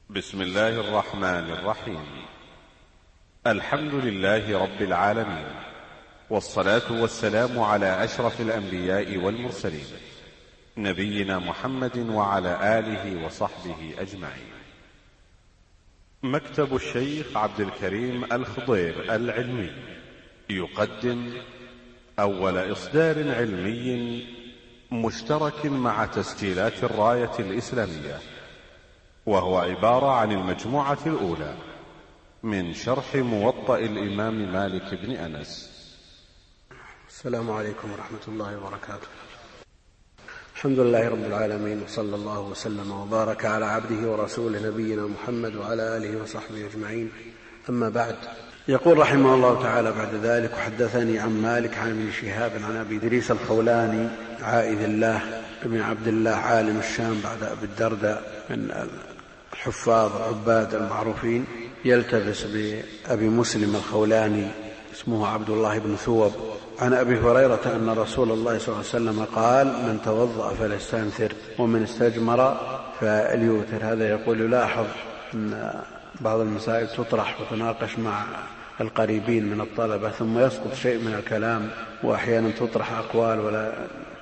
بسم الله الرحمن الرحيم. الحمد لله رب العالمين، والصلاة والسلام على أشرف الأنبياء والمرسلين، نبينا محمد وعلى آله وصحبه أجمعين. مكتب الشيخ عبد الكريم الخضير العلمي يقدم أول إصدار علمي مشترك مع تسجيلات الراية الإسلامية، وهو عبارة عن المجموعة الأولى من شرح موطأ الإمام مالك بن أنس. السلام عليكم ورحمة الله وبركاته. الحمد لله رب العالمين، وصلى الله وسلم وبارك على عبده ورسوله نبينا محمد وعلى آله وصحبه أجمعين. أما بعد، يقول رحمه الله تعالى بعد ذلك: وحدثني عن مالك عن ابن شهاب عن أبي إدريس الخولاني عائذ الله بن عبد الله عالم الشام بعد أبي الدرداء من الحفاظ العباد المعروفين، يلتبس بأبي مسلم الخولاني اسمه عبد الله بن ثوب، عن أبي هريرة أن رسول الله صلى الله عليه وسلم قال: من توضأ فليستنثر ومن استجمر فليوتر. هذا يقول يلاحظ أن بعض المسائل تطرح وتناقش مع القريبين من الطلبة، ثم يسقط شيء من الكلام، وأحيانا تطرح أقوال ولا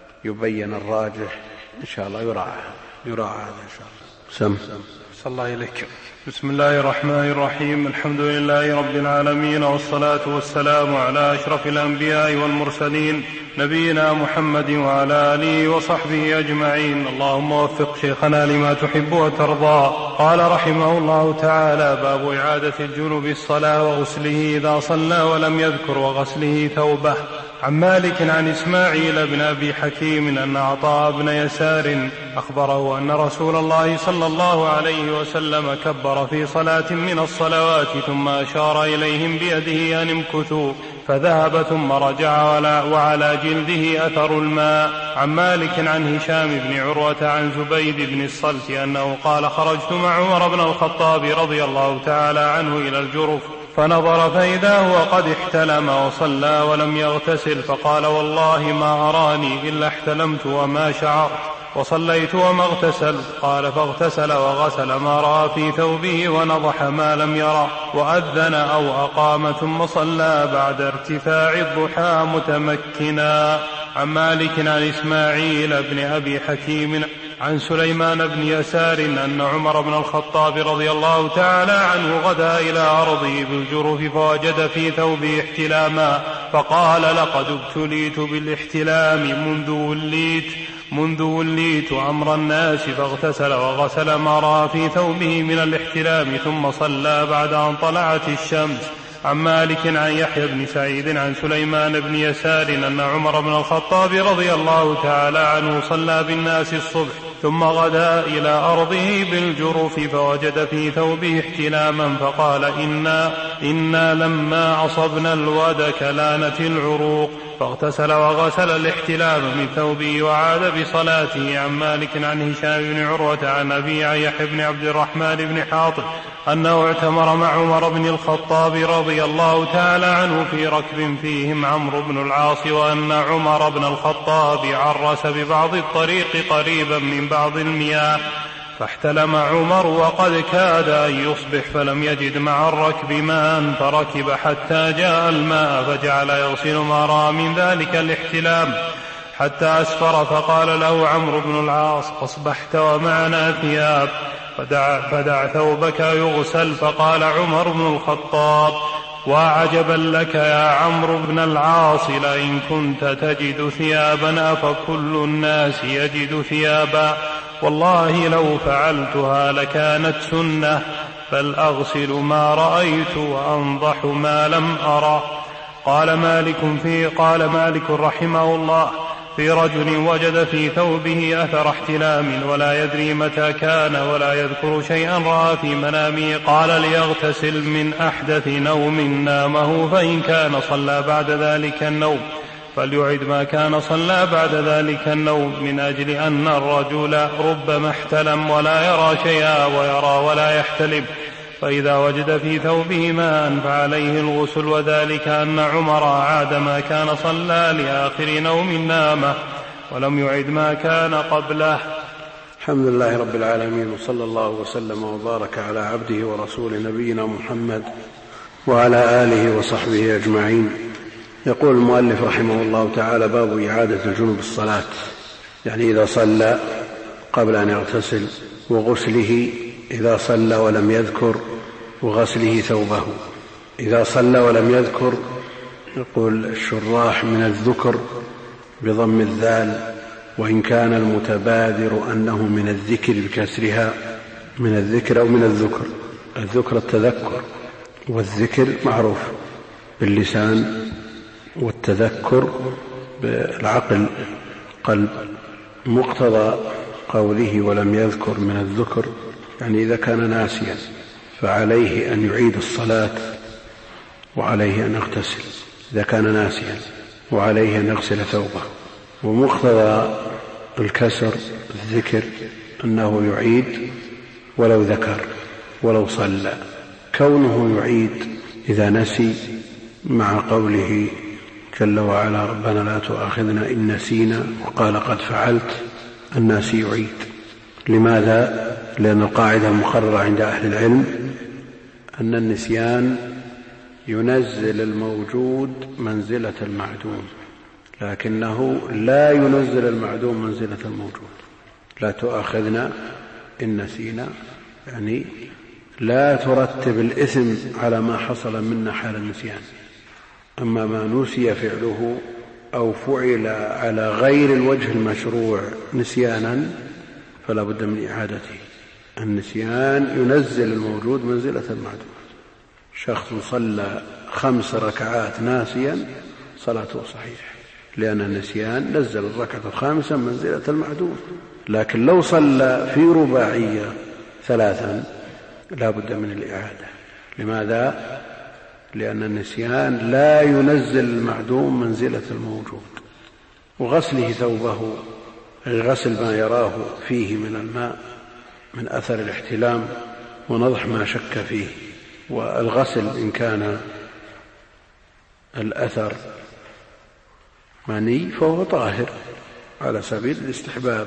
يبين الراجح. إن شاء الله يراعى هذا إن شاء الله. صلى الله إليك. بسم الله الرحمن الرحيم. الحمد لله رب العالمين، والصلاة والسلام على أشرف الأنبياء والمرسلين نبينا محمد وعلى آله وصحبه أجمعين. اللهم وفق شيخنا لما تحب وترضى. قال رحمه الله تعالى: باب إعادة الجنب الصلاة وغسله إذا صلى ولم يذكر، وغسله ثوبه. عن مالك عن إسماعيل بن أبي حكيم أن عطاء بن يسار أخبره أن رسول الله صلى الله عليه وسلم كبر في صلاة من الصلوات ثم أشار إليهم بيده أن امكثوا، فذهب ثم رجع وعلى جلده أثر الماء. عن مالك عن هشام بن عروة عن زبيد بن الصلت أنه قال: خرجت مع عمر بن الخطاب رضي الله تعالى عنه إلى الجرف، فنظر فإذا هو قد احتلم وصلى ولم يغتسل، فقال: والله ما أراني إلا احتلمت وما شعرت وصليت وما اغتسلت. قال: فاغتسل وغسل ما رأى في ثوبه ونضح ما لم يرى، وأذن أو أقام، ثم صلى بعد ارتفاع الضحى متمكنا. عن مالك عن إسماعيل بن أبي حكيم عن سليمان بن يسار أن عمر بن الخطاب رضي الله تعالى عنه غدا إلى أرضه بالجرف، فوجد في ثوبه احتلاما، فقال: لقد ابتليت بالاحتلام منذ وليت أمر الناس. فاغتسل وغسل ما رأى في ثوبه من الاحتلام، ثم صلى بعد أن طلعت الشمس. عن مالك عن يحيى بن سعيد عن سليمان بن يسار أن عمر بن الخطاب رضي الله تعالى عنه صلى بالناس الصبح، ثم غدا إلى أرضه بالجرف، فوجد في ثوبه احتلاما، فقال: إنا لما عصبنا الودك لانت العروق. فاغتسل وغسل الاحتلام من ثوبه وعاد بصلاته. عن مالك عن هشام بن عروة عن أبي عن يحيى بن عبد الرحمن بن حاطب أنه اعتمر مع عمر بن الخطاب رضي الله تعالى عنه في ركب فيهم عمرو بن العاص، وأن عمر بن الخطاب عرس ببعض الطريق قريبا من بعض المياه، فاحتلم عمر وقد كاد أن يصبح، فلم يجد مع الركب ماء، فركب حتى جاء الماء، فجعل يغسل ما رأى من ذلك الاحتلام حتى أسفر، فقال له عمرو بن العاص: أصبحت ومعنا ثياب، فدع ثوبك يغسل. فقال عمر بن الخطاب: وعجبا لك يا عمرو بن العاص، لئن كنت تجد ثيابا فكل الناس يجد ثيابا، والله لو فعلتها لكانت سنة، بل أغسل ما رأيت وأنضح ما لم أرى. قال مالك رحمه الله: في رجل وجد في ثوبه أثر احتلام ولا يدري متى كان ولا يذكر شيئا رأى في منامه، قال: ليغتسل من أحدث نوم نامه، فإن كان صلى بعد ذلك النوم فليعد ما كان صلى بعد ذلك النوم، من أجل أن الرجل ربما احتلم ولا يرى شيئا ويرى ولا يحتلم، فإذا وجد في ثوبه ماء فعليه الغسل، وذلك أن عمر عاد ما كان صلى لآخر نوم نامه ولم يعد ما كان قبله. الحمد لله رب العالمين، وصلى الله وسلم وبارك على عبده ورسوله نبينا محمد وعلى آله وصحبه أجمعين. يقول المؤلف رحمه الله تعالى: باب إعادة الجنوب الصلاة، يعني إذا صلى قبل أن يغتسل، وغسله إذا صلى ولم يذكر، وغسله ثوبه إذا صلى ولم يذكر. يقول الشراح: من الذكر بضم الذال، وإن كان المتبادر أنه من الذكر بكسرها، من الذكر أو من الذكر. الذكر التذكر، والذكر معروف باللسان، والتذكر بالعقل قلب. مقتضى قوله ولم يذكر من الذكر يعني إذا كان ناسيا فعليه أن يعيد الصلاة وعليه أن يغتسل، إذا كان ناسيا، وعليه أن يغسل ثوبه. ومقتضى الكسر الذكر أنه يعيد ولو ذكر ولو صلى. كونه يعيد إذا نسي، مع قوله جل وعلا: ربنا لا تؤاخذنا إن نسينا، وقال قد فعلت. الناس يعيد. لماذا؟ لأن القاعدة مقررة عند أهل العلم أن النسيان ينزل الموجود منزلة المعدوم، لكنه لا ينزل المعدوم منزلة الموجود. لا تؤاخذنا إن نسينا يعني لا ترتب الإثم على ما حصل منا حال النسيان. أما ما نسي فعله أو فعل على غير الوجه المشروع نسيانا فلا بد من إعادته. النسيان ينزل الموجود منزلة المعدوم. شخص صلى 5 ركعات ناسيا صلاته صحيحة، لأن النسيان نزل الركعة الخامسة منزلة المعدوم. لكن لو صلى في رباعية 3 لا بد من الإعادة. لماذا؟ لأن النسيان لا ينزل المعدوم منزلة الموجود. وغسله ثوبه، غسل ما يراه فيه من الماء من أثر الاحتلام، ونضح ما شك فيه. والغسل إن كان الأثر مني فهو طاهر على سبيل الاستحباب،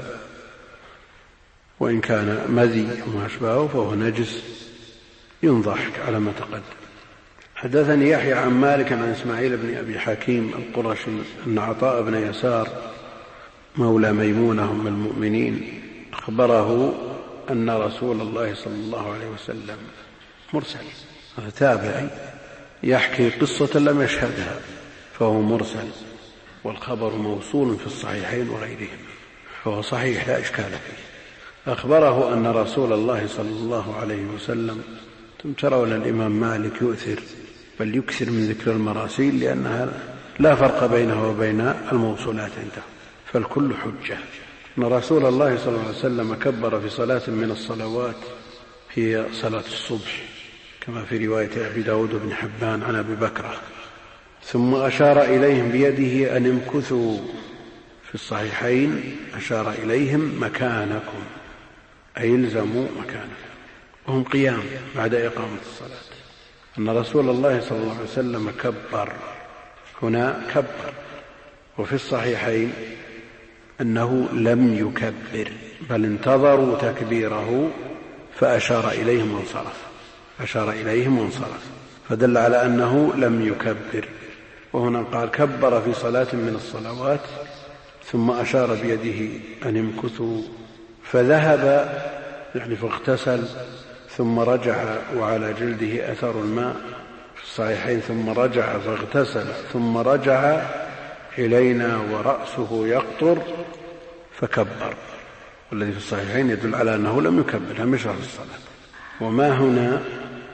وإن كان مذي وما أشبهه فهو نجس ينضح على ما تقدم. حدثني يحيى عن مالك عن إسماعيل بن أبي حكيم القرشي أن عطاء بن يسار مولى ميمونة أم المؤمنين أخبره أن رسول الله صلى الله عليه وسلم مرسل، هذا تابعي يحكي قصة لم يشهدها فهو مرسل، والخبر موصول في الصحيحين وغيرهم فهو صحيح لا إشكال فيه. أخبره أن رسول الله صلى الله عليه وسلم، ترون الإمام مالك يؤثر بل يكثر من ذكر المراسيل لأنها لا فرق بينها وبين الموصولات عنده، فالكل حجة. أن رسول الله صلى الله عليه وسلم كبر في صلاة من الصلوات هي صلاة الصبح كما في رواية أبي داود بن حبان عن أبي بكرة، ثم أشار إليهم بيده أن امكثوا. في الصحيحين أشار إليهم مكانكم، أي الزموا مكانكم، وهم قيام بعد إقامة الصلاة. أن رسول الله صلى الله عليه وسلم كبر، هنا كبر. وفي الصحيحين أنه لم يكبر بل انتظروا تكبيره فأشار إليهم وانصرف، أشار إليهم وانصرف، فدل على أنه لم يكبر. وهنا قال كبر في صلاة من الصلوات ثم أشار بيده أن امكثوا، فذهب يعني فاغتسل ثم رجع وعلى جلده أثر الماء في الصحيحين، ثم رجع فاغتسل ثم رجع إلينا ورأسه يقطر فكبر. والذي في الصحيحين يدل على أنه لم يكبر، لم يشرع في الصلاة. وما هنا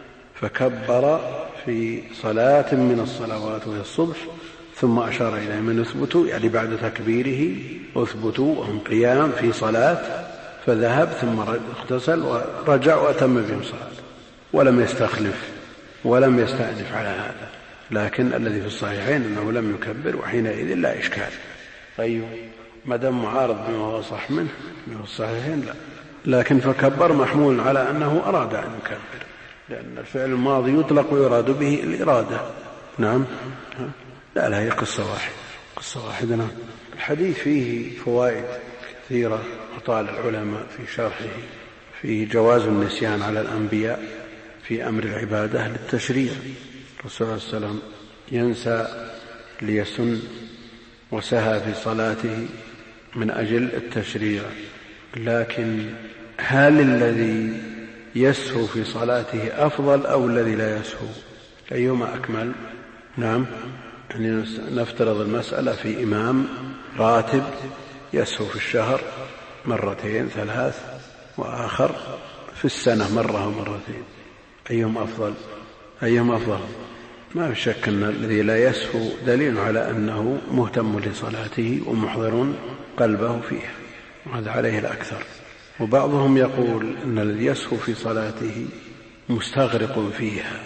فكبر في صلاة من الصلوات وهي الصبح ثم أشار إلى من اثبتوا، يعني بعد تكبيره اثبتوا وهم قيام في صلاة، فذهب ثم اغتسل ورجع وأتم بهم صلاة ولم يستخلف ولم يستأنف على هذا. لكن الذي في الصحيحين أنه لم يكبر، وحينئذ لا إشكال. طيب ما دام معارض بما هو صح منه من الصحيحين لا، لكن فكبر محمول على أنه أراد أن يكبر، لأن الفعل الماضي يطلق ويراد به الإرادة. نعم، لا هي قصة واحدة، قصة واحدة. نعم. الحديث فيه فوائد كثيرة وطال العلماء في شرحه، فيه جواز النسيان على الأنبياء في أمر العبادة للتشريع. الرسول صلى الله عليه وسلم ينسى ليسن وسهى في صلاته من أجل التشريع، لكن هل الذي يسهو في صلاته أفضل أو الذي لا يسهو؟ أيهما أكمل؟ نعم، يعني نفترض المسألة في إمام راتب يسهو في الشهر مرتين 3، وآخر في السنة مرة ومرتين، أيهم أفضل؟ أيهم أفضل؟ ما في شك أن الذي لا يسهو دليل على أنه مهتم لصلاته ومحضر قلبه فيها، وهذا عليه الأكثر. وبعضهم يقول أن الذي يسهو في صلاته مستغرق فيها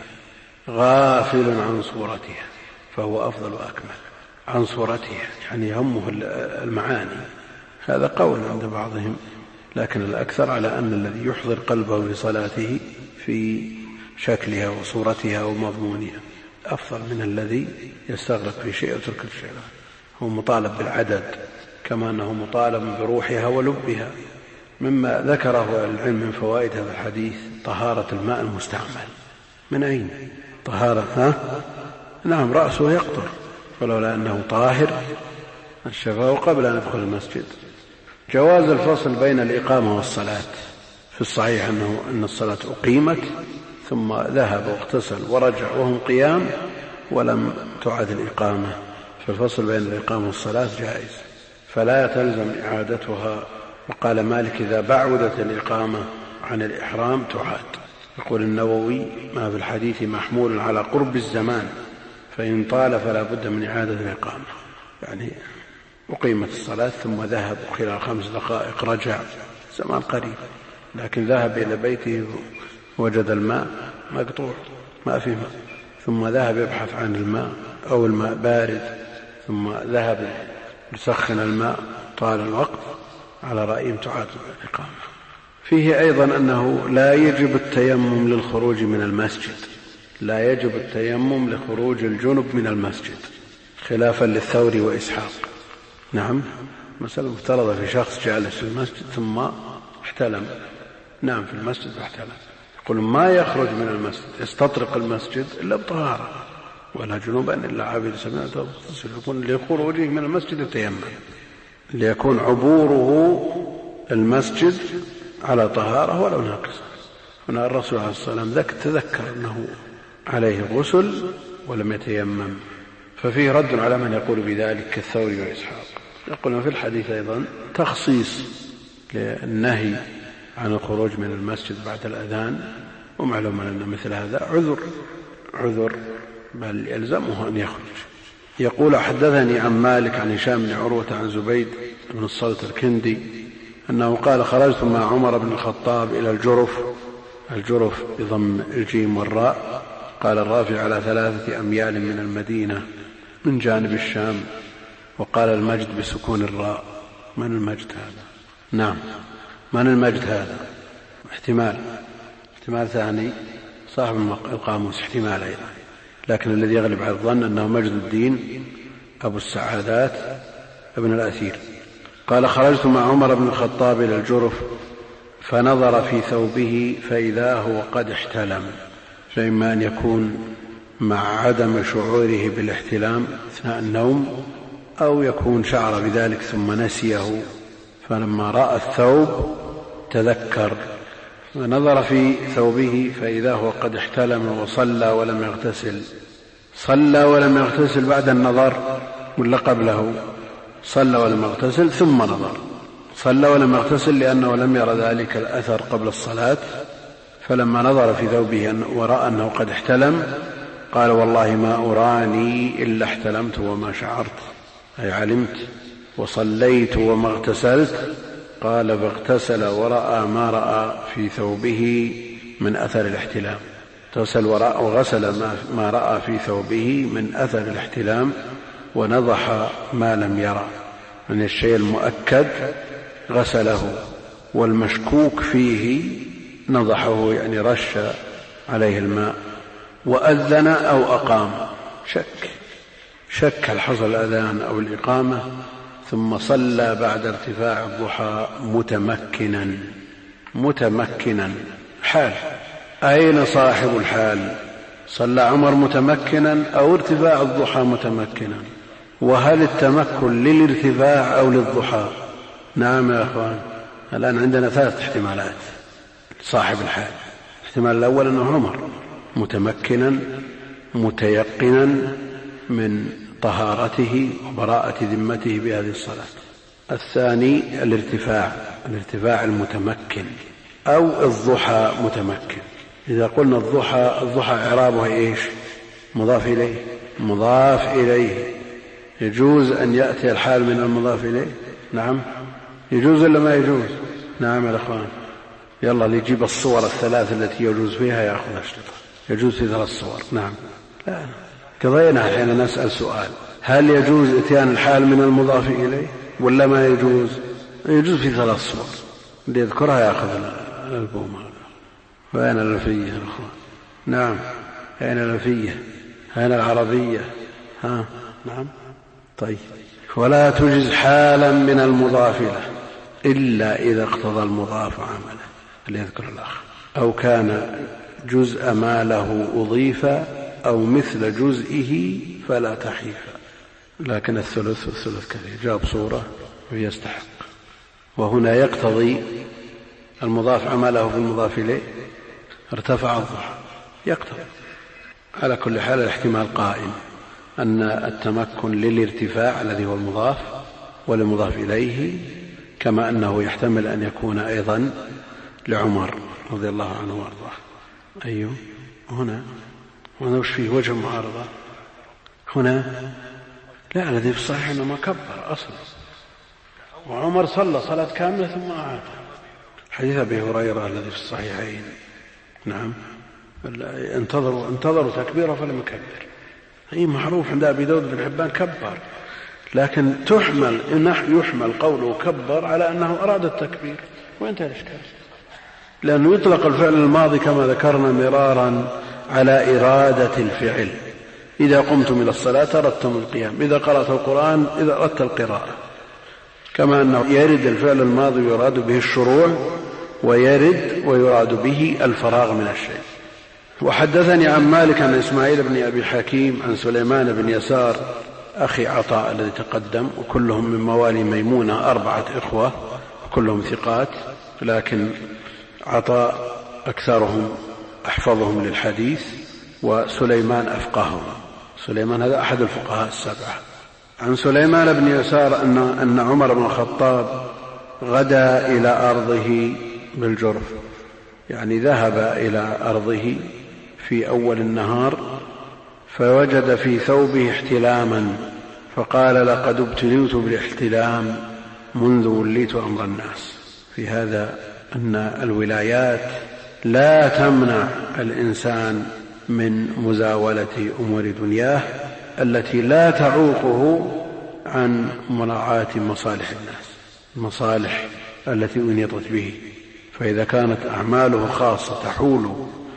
غافل عن صورتها، فهو أفضل وأكمل. عن صورتها يعني يهمه المعاني، هذا قول عند بعضهم، لكن الأكثر على أن الذي يحضر قلبه لصلاته في شكلها وصورتها ومضمونها أفضل من الذي يستغرق في شيء وترك الشيء. هو مطالب بالعدد كما أنه مطالب بروحها ولبها. مما ذكره العلم من فوائد هذا الحديث طهارة الماء المستعمل. من أين طهارة؟ نعم، رأسه يقطر، ولولا أنه طاهر الشفاء قبل أن يدخل المسجد. جواز الفصل بين الإقامة والصلاة. في الصحيح أن الصلاة أقيمت ثم ذهب واغتسل ورجع وهم قيام ولم تعد الإقامة، فالفصل بين الإقامة والصلاة جائز فلا تلزم إعادتها. وقال مالك إذا بعدت الإقامة عن الإحرام تعاد. يقول النووي ما في الحديث محمول على قرب الزمان، فإن طال فلا بد من إعادة الإقامة، يعني أقيمت الصلاة ثم ذهب وخلال 5 دقائق رجع، زمان قريب، لكن ذهب إلى بيته وجد الماء مقطوع ما في ماء، ثم ذهب يبحث عن الماء أو الماء بارد، ثم ذهب يسخن الماء طال الوقت، على رأيهم تعاد الإقامة. فيه أيضا أنه لا يجب التيمم للخروج من المسجد، لا يجب التيمم لخروج الجنب من المسجد، خلافا للثوري وإسحاق. نعم، مسألة مفترضة في شخص جالس في المسجد ثم احتلم، نعم في المسجد واحتلم، يقول ما يخرج من المسجد يستطرق المسجد إلا بطهارة، ولا جنوبا إلا عابر سبيل تغتسل. يكون لخروجه من المسجد يتيمم ليكون عبوره المسجد على طهارة ولو ناقصة. هنا الرسول عليه الصلاة والسلام تذكر أنه عليه غسل ولم يتيمم، ففيه رد على من يقول بذلك كالثوري وإسحاق. يقولون في الحديث أيضا تخصيص للنهي عن الخروج من المسجد بعد الأذان، ومعلوم أن مثل هذا عذر بل يلزمه أن يخرج. يقول حدثني عن مالك عن هشام بن عروة عن زبيد بن الصلت الكندي أنه قال خرجت مع عمر بن الخطاب إلى الجرف بضم الجيم والراء، قال الرافع على 3 أميال من المدينة من جانب الشام، وقال المجد بسكون الراء. من المجد هذا؟ نعم، من المجد هذا؟ احتمال ثاني، صاحب القاموس احتمال أيضا، لكن الذي يغلب على الظن أنه مجد الدين أبو السعادات ابن الأثير. قال خرجت مع عمر بن الخطاب إلى الجرف فنظر في ثوبه فإذا هو قد احتلم، فإما أن يكون مع عدم شعوره بالاحتلام أثناء النوم، أو يكون شعر بذلك ثم نسيه، فلما رأى الثوب تذكر فنظر في ثوبه فإذا هو قد احتلم وصلى ولم يغتسل. صلى ولم يغتسل بعد النظر ولا قبله؟ صلى ولم يغتسل ثم نظر. صلى ولم يغتسل لأنه لم يرى ذلك الأثر قبل الصلاة، فلما نظر في ثوبه ورأى أنه قد احتلم قال والله ما أراني إلا احتلمت وما شعرت، أي علمت. وصليت وما اغتسلت، قال فاغتسل ورأى ما رأى في ثوبه من أثر الاحتلام. اغتسل وغسل ما رأى في ثوبه من أثر الاحتلام، ونضح ما لم يرى من الشيء المؤكد غسله، والمشكوك فيه نضحه يعني رش عليه الماء. وأذن أو أقام، شك هل حصل الأذان أو الإقامة، ثم صلى بعد ارتفاع الضحى متمكنا حال. أين صاحب الحال؟ صلى عمر متمكنا أو ارتفاع الضحى متمكنا؟ وهل التمكن للارتفاع أو للضحى؟ نعم يا أخوان، الآن عندنا 3 احتمالات صاحب الحال. الاحتمال الأول أنه عمر متمكنا متيقنا من طهارته وبراءة ذمته بهذه الصلاة. الثاني الارتفاع المتمكن، أو الضحى متمكن. إذا قلنا الضحى إعرابه إيش؟ مضاف إليه. يجوز أن يأتي الحال من المضاف إليه؟ نعم يجوز ولا ما يجوز؟ نعم يا أخوان، يلا ليجيب الصور 3 التي يجوز فيها يأخذ أشرطة. يجوز في 3 صور. نعم، لا قضينا حين نسأل سؤال هل يجوز اتيان الحال من المضاف إليه ولا ما يجوز؟ يجوز في 3 صور، اللي يذكرها يأخذ الألبوم. وأين الألفية يا أخوان؟ نعم، أين الألفية؟ أين العربية؟ نعم. طيب، ولا تجز حالا من المضاف له إلا إذا اقتضى المضاف عمله، اللي يذكر الأخ، أو كان جزء ما له أضيف أو مثل جزئه فلا تحيف. لكن الثلث كثير، جاب صورة ويستحق. وهنا يقتضي المضاف عمله بالمضاف إليه، ارتفع الضحى يقتضي. على كل حال الاحتمال قائم أن التمكن للارتفاع الذي هو المضاف والمضاف إليه، كما أنه يحتمل أن يكون أيضا لعمر رضي الله عنه وارضاه. أيوه، هنا وش فيه وجه معارضة؟ هنا لا، الذي في الصحيح أنه كبر أصلا، وعمر صلى صلاة كاملة ثم أعاد. حديث أبي هريرة الذي في الصحيحين. نعم، انتظروا تكبيره فلم يكبر. أي معروف عند أبي داود بن حبان كبر، لكن يحمل قوله كبر على أنه أراد التكبير، وانتهى الإشكال. لأنه يطلق الفعل الماضي كما ذكرنا مرارا على إرادة الفعل. إذا قمتم إلى الصلاة أردتم القيام، إذا قرأت القرآن إذا أردت القراءة. كما أنه يرد الفعل الماضي يراد به الشروع، ويرد ويراد به الفراغ من الشيء. وحدثني عن مالك عن إسماعيل بن أبي حكيم عن سليمان بن يسار أخي عطاء الذي تقدم، وكلهم من موالي ميمونة، 4 إخوة وكلهم ثقات، لكن عطاء أكثرهم أحفظهم للحديث، وسليمان أفقههم. سليمان هذا أحد الفقهاء 7. عن سليمان بن يسار أن عمر بن الخطاب غدا إلى أرضه بالجرف، يعني ذهب إلى أرضه في أول النهار، فوجد في ثوبه احتلاما، فقال لقد ابتليت بالاحتلام منذ وليت أمر الناس. في هذا أن الولايات لا تمنع الإنسان من مزاولة أمور دنياه التي لا تعوقه عن مراعاة مصالح الناس، المصالح التي أنيطت به. فإذا كانت أعماله خاصة تحول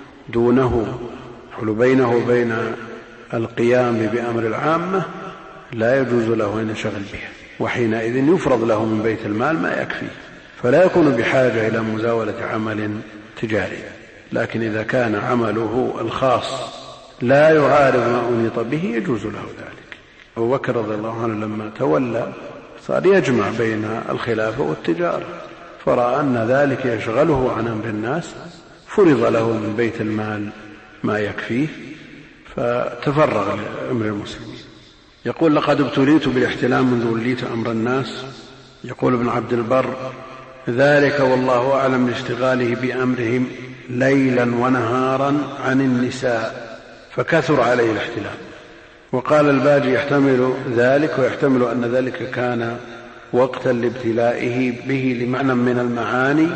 دونه، تحول بينه وبين القيام بأمر العامة، لا يجوز له أن يشغل بها، وحينئذ يفرض له من بيت المال ما يكفي، فلا يكون بحاجة إلى مزاولة عمل تجاري. لكن إذا كان عمله الخاص لا يعارض ما أنيط به يجوز له ذلك. أبو بكر رضي الله عنه لما تولى صار يجمع بين الخلافة والتجارة، فرأى أن ذلك يشغله عن أمر الناس، فرض له من بيت المال ما يكفيه، فتفرغ لأمر المسلمين. يقول لقد ابتليت بالاحتلام منذ وليت أمر الناس. يقول ابن عبد البر ذلك والله أعلم لاشتغاله بأمرهم ليلا ونهارا عن النساء فكثر عليه الاحتلام. وقال الباجي يحتمل ذلك، ويحتمل أن ذلك كان وقتا لابتلائه به لمعنى من المعاني،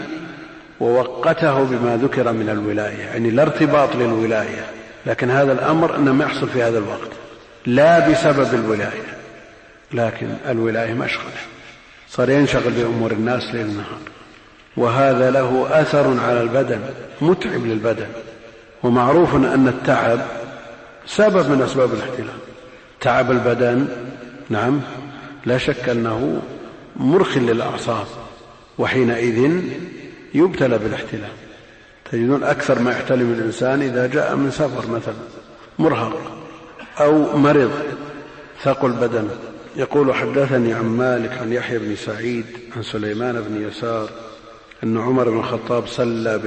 ووقته بما ذكر من الولاية، يعني لا ارتباط للولاية، لكن هذا الأمر إنما يحصل في هذا الوقت لا بسبب الولاية، لكن الولاية مشغلة، صار ينشغل بأمور الناس ليل نهار، وهذا له أثر على البدن، متعب للبدن. ومعروف أن التعب سبب من أسباب الاحتلام، تعب البدن نعم لا شك أنه مرخٍ للأعصاب، وحينئذ يبتلى بالاحتلام. تجدون أكثر ما يحتلم الإنسان إذا جاء من سفر مثلا مرهق أو مرض ثقل بدنه. يقول يحدثني عن مالك عن يحيى بن سعيد عن سليمان بن يسار أن عمر بن الخطاب صلى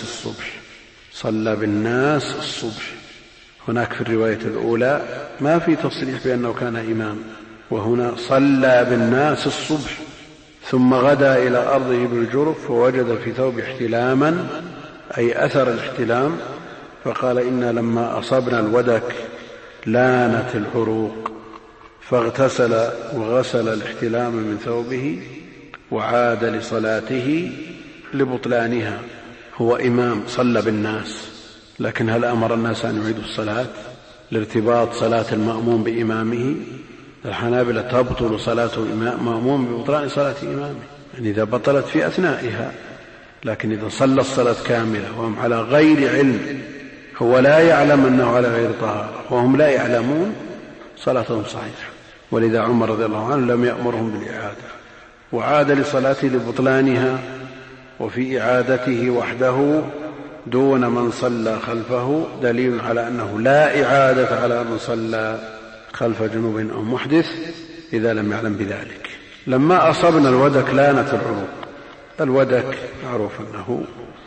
بالناس الصبح. هناك في الرواية الأولى ما في تصريح بأنه كان إمام، وهنا صلى بالناس الصبح ثم غدا إلى أرضه بالجرف فوجد في ثوب احتلاما أي أثر الاحتلام، فقال إنا لما أصبنا الودك لانت العروق، فاغتسل وغسل الاحتلام من ثوبه وعاد لصلاته لبطلانها. هو إمام صلى بالناس، لكن هل أمر الناس أن يعيدوا الصلاة لارتباط صلاة المأموم بإمامه؟ الحنابلة تبطل صلاة مأموم ببطلان صلاة إمامه، يعني إذا بطلت في أثنائها، لكن إذا صلى الصلاة كاملة وهم على غير علم، هو لا يعلم أنه على غير طهارة وهم لا يعلمون، صلاتهم صحيحة. ولذا عمر رضي الله عنه لم يأمرهم بالإعادة، وعاد لصلاته لبطلانها، وفي إعادته وحده دون من صلى خلفه دليل على أنه لا إعادة على من صلى خلف جنوب أو محدث إذا لم يعلم بذلك. لما أصبنا الودك لانت العروق. الودك معروف أنه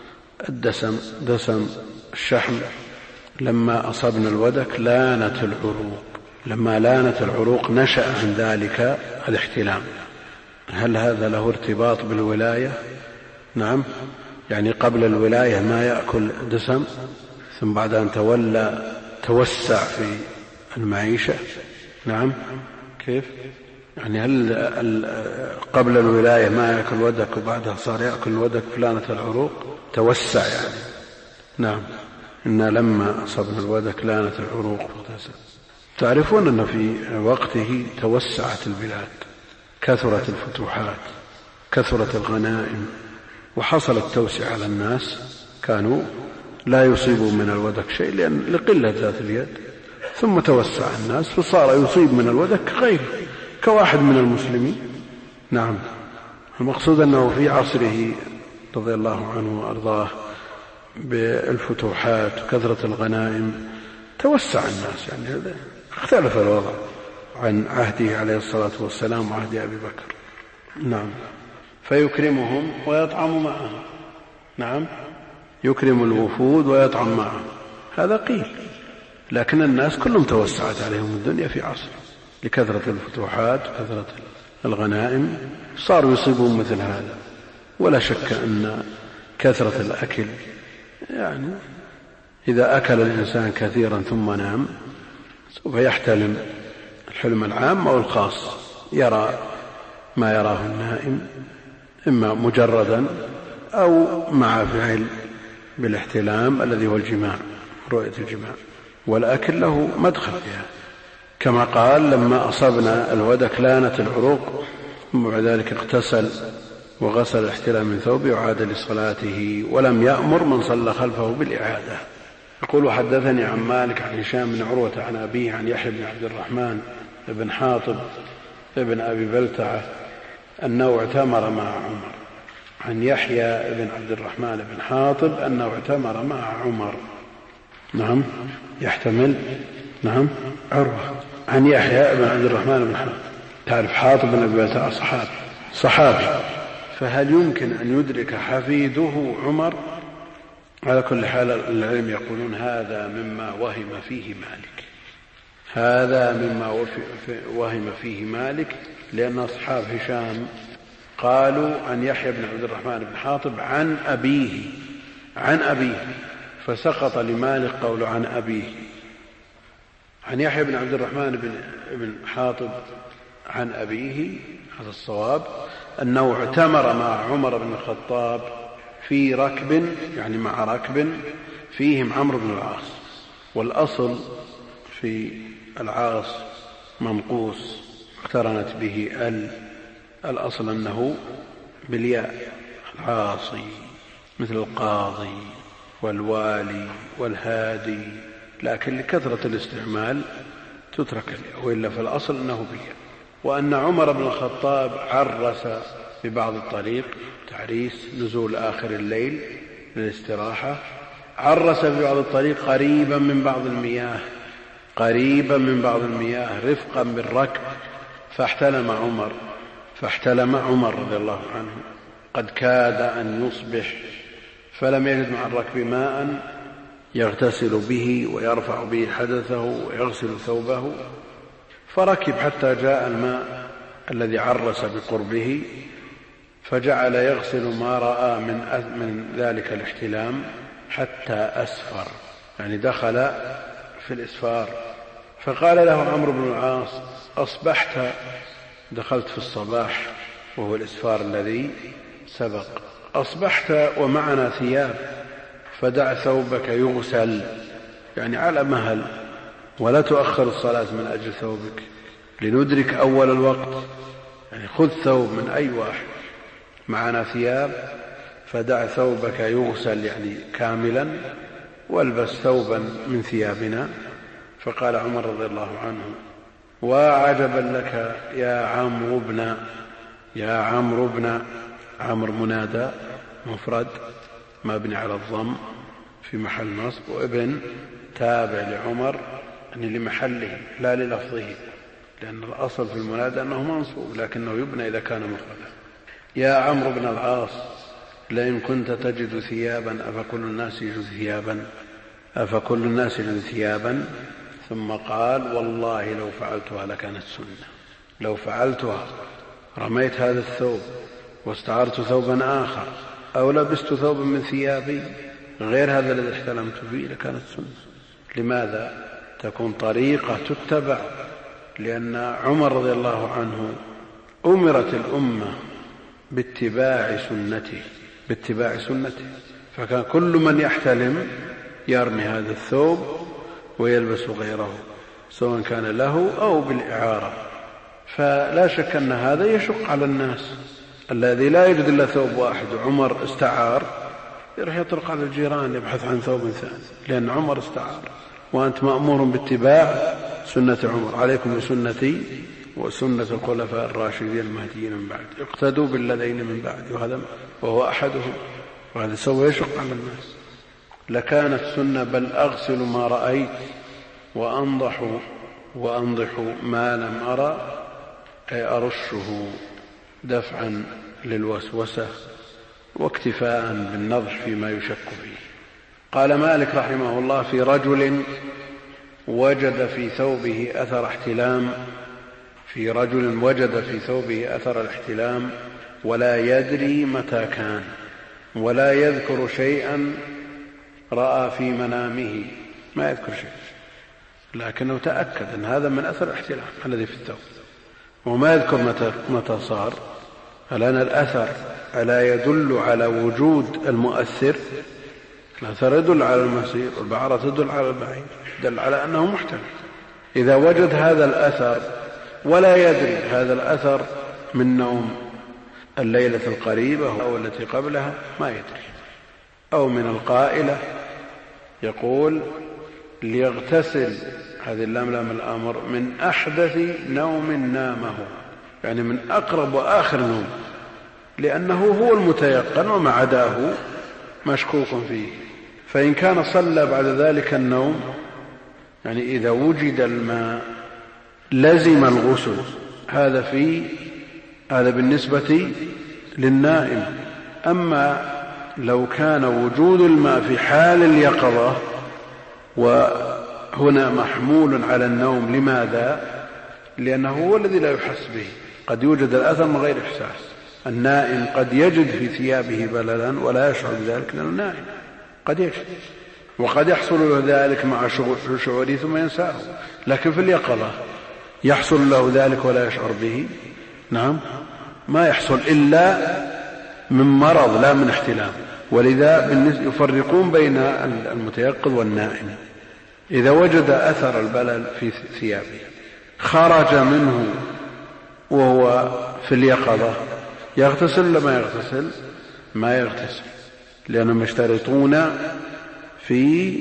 دسم الشحم. لما أصبنا الودك لانت العروق، لما لانت العروق نشأ عن ذلك الاحتلام. هل هذا له ارتباط بالولاية؟ نعم، يعني قبل الولاية ما يأكل دسم، ثم بعد أن توسع في المعيشة. نعم، كيف؟ يعني هل قبل الولاية ما يأكل ودك وبعدها صار يأكل الودك فلانة العروق؟ توسع يعني. نعم، إن لما أصبنا الودك لانت العروق. تعرفون أن في وقته توسعت البلاد، كثرت الفتوحات، كثرت الغنائم، وحصلت توسع على الناس، كانوا لا يصيبوا من الودك شيء لقلة ذات اليد، ثم توسع الناس فصار يصيب من الودك غيره كواحد من المسلمين. نعم، المقصود أنه في عصره رضي الله عنه وأرضاه بالفتوحات وكثرة الغنائم توسع الناس، يعني اختلف الوضع عن عهده عليه الصلاة والسلام وعهد أبي بكر. نعم، فيكرمهم ويطعم معهم. نعم، يكرم الوفود ويطعم معهم، هذا قيل، لكن الناس كلهم توسعت عليهم الدنيا في عصر لكثرة الفتوحات وكثرة الغنائم، صاروا يصيبون مثل هذا. ولا شك أن كثرة الأكل، يعني إذا أكل الإنسان كثيرا ثم نام سوف يحتلم الحلم العام أو الخاص، يرى ما يراه النائم إما مجردا أو مع فعل بالاحتلام الذي هو الجماع، رؤية الجماع، والأكل له مدخل فيها، كما قال لما أصبنا الودك لانت العروق، ثم بعد ذلك اغتسل وغسل الاحتلام من ثوبه وعاد لصلاته، ولم يأمر من صلى خلفه بالإعادة. يقول حدثني عن مالك عن هشام بن عروة عن أبيه عن يحيى بن عبد الرحمن بن حاطب ابن أبي بلتعة أنه اعتمر مع عمر. عن يحيى بن عبد الرحمن بن حاطب أنه اعتمر مع عمر. نعم، يحتمل. نعم، عروة عن يحيى بن عبد الرحمن بن حاطب. تعرف حاطب بن أبي بلتعة صحابي، فهل يمكن أن يدرك حفيده عمر؟ على كل حال العلم يقولون هذا مما وهم فيه مالك، هذا مما وهم فيه مالك، لأن أصحاب هشام قالوا عن يحيى بن عبد الرحمن بن حاطب عن أبيه، فسقط لمالك قول عن أبيه. عن يحيى بن عبد الرحمن بن حاطب عن أبيه، هذا الصواب، أنه اعتمر مع عمر بن الخطاب في ركب، يعني مع ركب فيهم عمرو بن العاص، والأصل في العاص منقوص اقترنت به الأصل أنه بالياء، العاصي مثل القاضي والوالي والهادي، لكن لكثرة الاستعمال تترك الياء، وإلا فالأصل أنه بالياء. وأن عمر بن الخطاب عرس ببعض الطريق، تعريس نزول آخر الليل للاستراحة، عرس ببعض الطريق قريبا من بعض المياه رفقا بالركب، فاحتلم عمر رضي الله عنه، قد كاد أن يصبح، فلم يجد مع الركب ماء يغتسل به ويرفع به حدثه ويغسل ثوبه، فركب حتى جاء الماء الذي عرس بقربه، فجعل يغسل ما رأى من ذلك الاحتلام حتى أسفر، يعني دخل في الإسفار. فقال له عمرو بن العاص: أصبحت، دخلت في الصباح وهو الإسفار الذي سبق، أصبحت ومعنا ثياب، فدع ثوبك يغسل، يعني على مهل، ولا تؤخر الصلاة من أجل ثوبك لندرك أول الوقت، يعني خذ ثوب من أي واحد، معنا ثياب، فدع ثوبك يغسل يعني كاملا، والبس ثوبا من ثيابنا. فقال عمر رضي الله عنه: وعجبا لك يا عمرو بن عمرو منادى مفرد مبني على الضم في محل نصب، وابن تابع لعمر يعني لمحله لا للفظه، لأن الأصل في المنادى أنه منصوب لكنه يبنى إذا كان مفردا. يا عمرو بن العاص، لئن كنت تجد ثيابا أفكل الناس يجد ثيابا؟ ثم قال: والله لو فعلتها لكانت سنة، لو فعلتها رميت هذا الثوب واستعرت ثوبا آخر أو لبست ثوبا من ثيابي غير هذا الذي احتلمت به لكانت سنة. لماذا؟ تكون طريقة تتبع، لأن عمر رضي الله عنه أمرت الأمة باتباع سنته، فكان كل من يحتلم يرمي هذا الثوب ويلبس غيره، سواء كان له أو بالإعارة. فلا شك أن هذا يشق على الناس، الذي لا يجد إلا ثوب واحد وعمر استعار يروح يطرق على الجيران يبحث عن ثوب ثاني، لأن عمر استعار، وأنت مأمور باتباع سنة عمر. عليكم بسنتي وسنة الخلفاء الراشدين المهديين من بعد، اقتدوا بالذين من بعد، وهو أحدهم، وهذا سوف يشق على الناس. لكانت سنة: بل أغسل ما رأيت وأنضح ما لم أرى، أي أرشه دفعا للوسوسة واكتفاء بالنضح فيما يشك فيه. قال مالك رحمه الله: في رجل وجد في ثوبه أثر الاحتلام ولا يدري متى كان ولا يذكر شيئا رأى في منامه، ما يذكر شيء، لكنه تأكد أن هذا من أثر الاحتلام الذي في الثوب، وما يذكر متى صار. فلأن الأثر ألا يدل على وجود المؤثر؟ الأثر يدل على المسير، والبعرة تدل على البعير، دل على أنه محتمل. إذا وجد هذا الأثر ولا يدري هذا الأثر من نوم الليلة القريبة أو التي قبلها، ما يدري، أو من القائلة يقول: ليغتسل، هذه اللام لام الأمر، من أحدث نوم نامه، يعني من أقرب وآخر نوم، لأنه هو المتيقن وما عداه مشكوك فيه. فإن كان صلى بعد ذلك النوم، يعني إذا وجد الماء لزم الغسل، هذا بالنسبة للنائم. أما لو كان وجود الماء في حال اليقظة، وهنا محمول على النوم، لماذا؟ لأنه هو الذي لا يحس به، قد يوجد الأثر من غير إحساس. النائم قد يجد في ثيابه بللا ولا يشعر بذلك لأنه نائم، قد يجد، وقد يحصل له ذلك مع شعوره ثم ينساه، لكن في اليقظة يحصل له ذلك ولا يشعر به؟ نعم، ما يحصل إلا من مرض لا من احتلام. ولذا يفرقون بين المتيقظ والنائم. إذا وجد أثر البلل في ثيابه خرج منه وهو في اليقظة، يغتسل ولا ما يغتسل؟ ما يغتسل، لأنهم يشترطون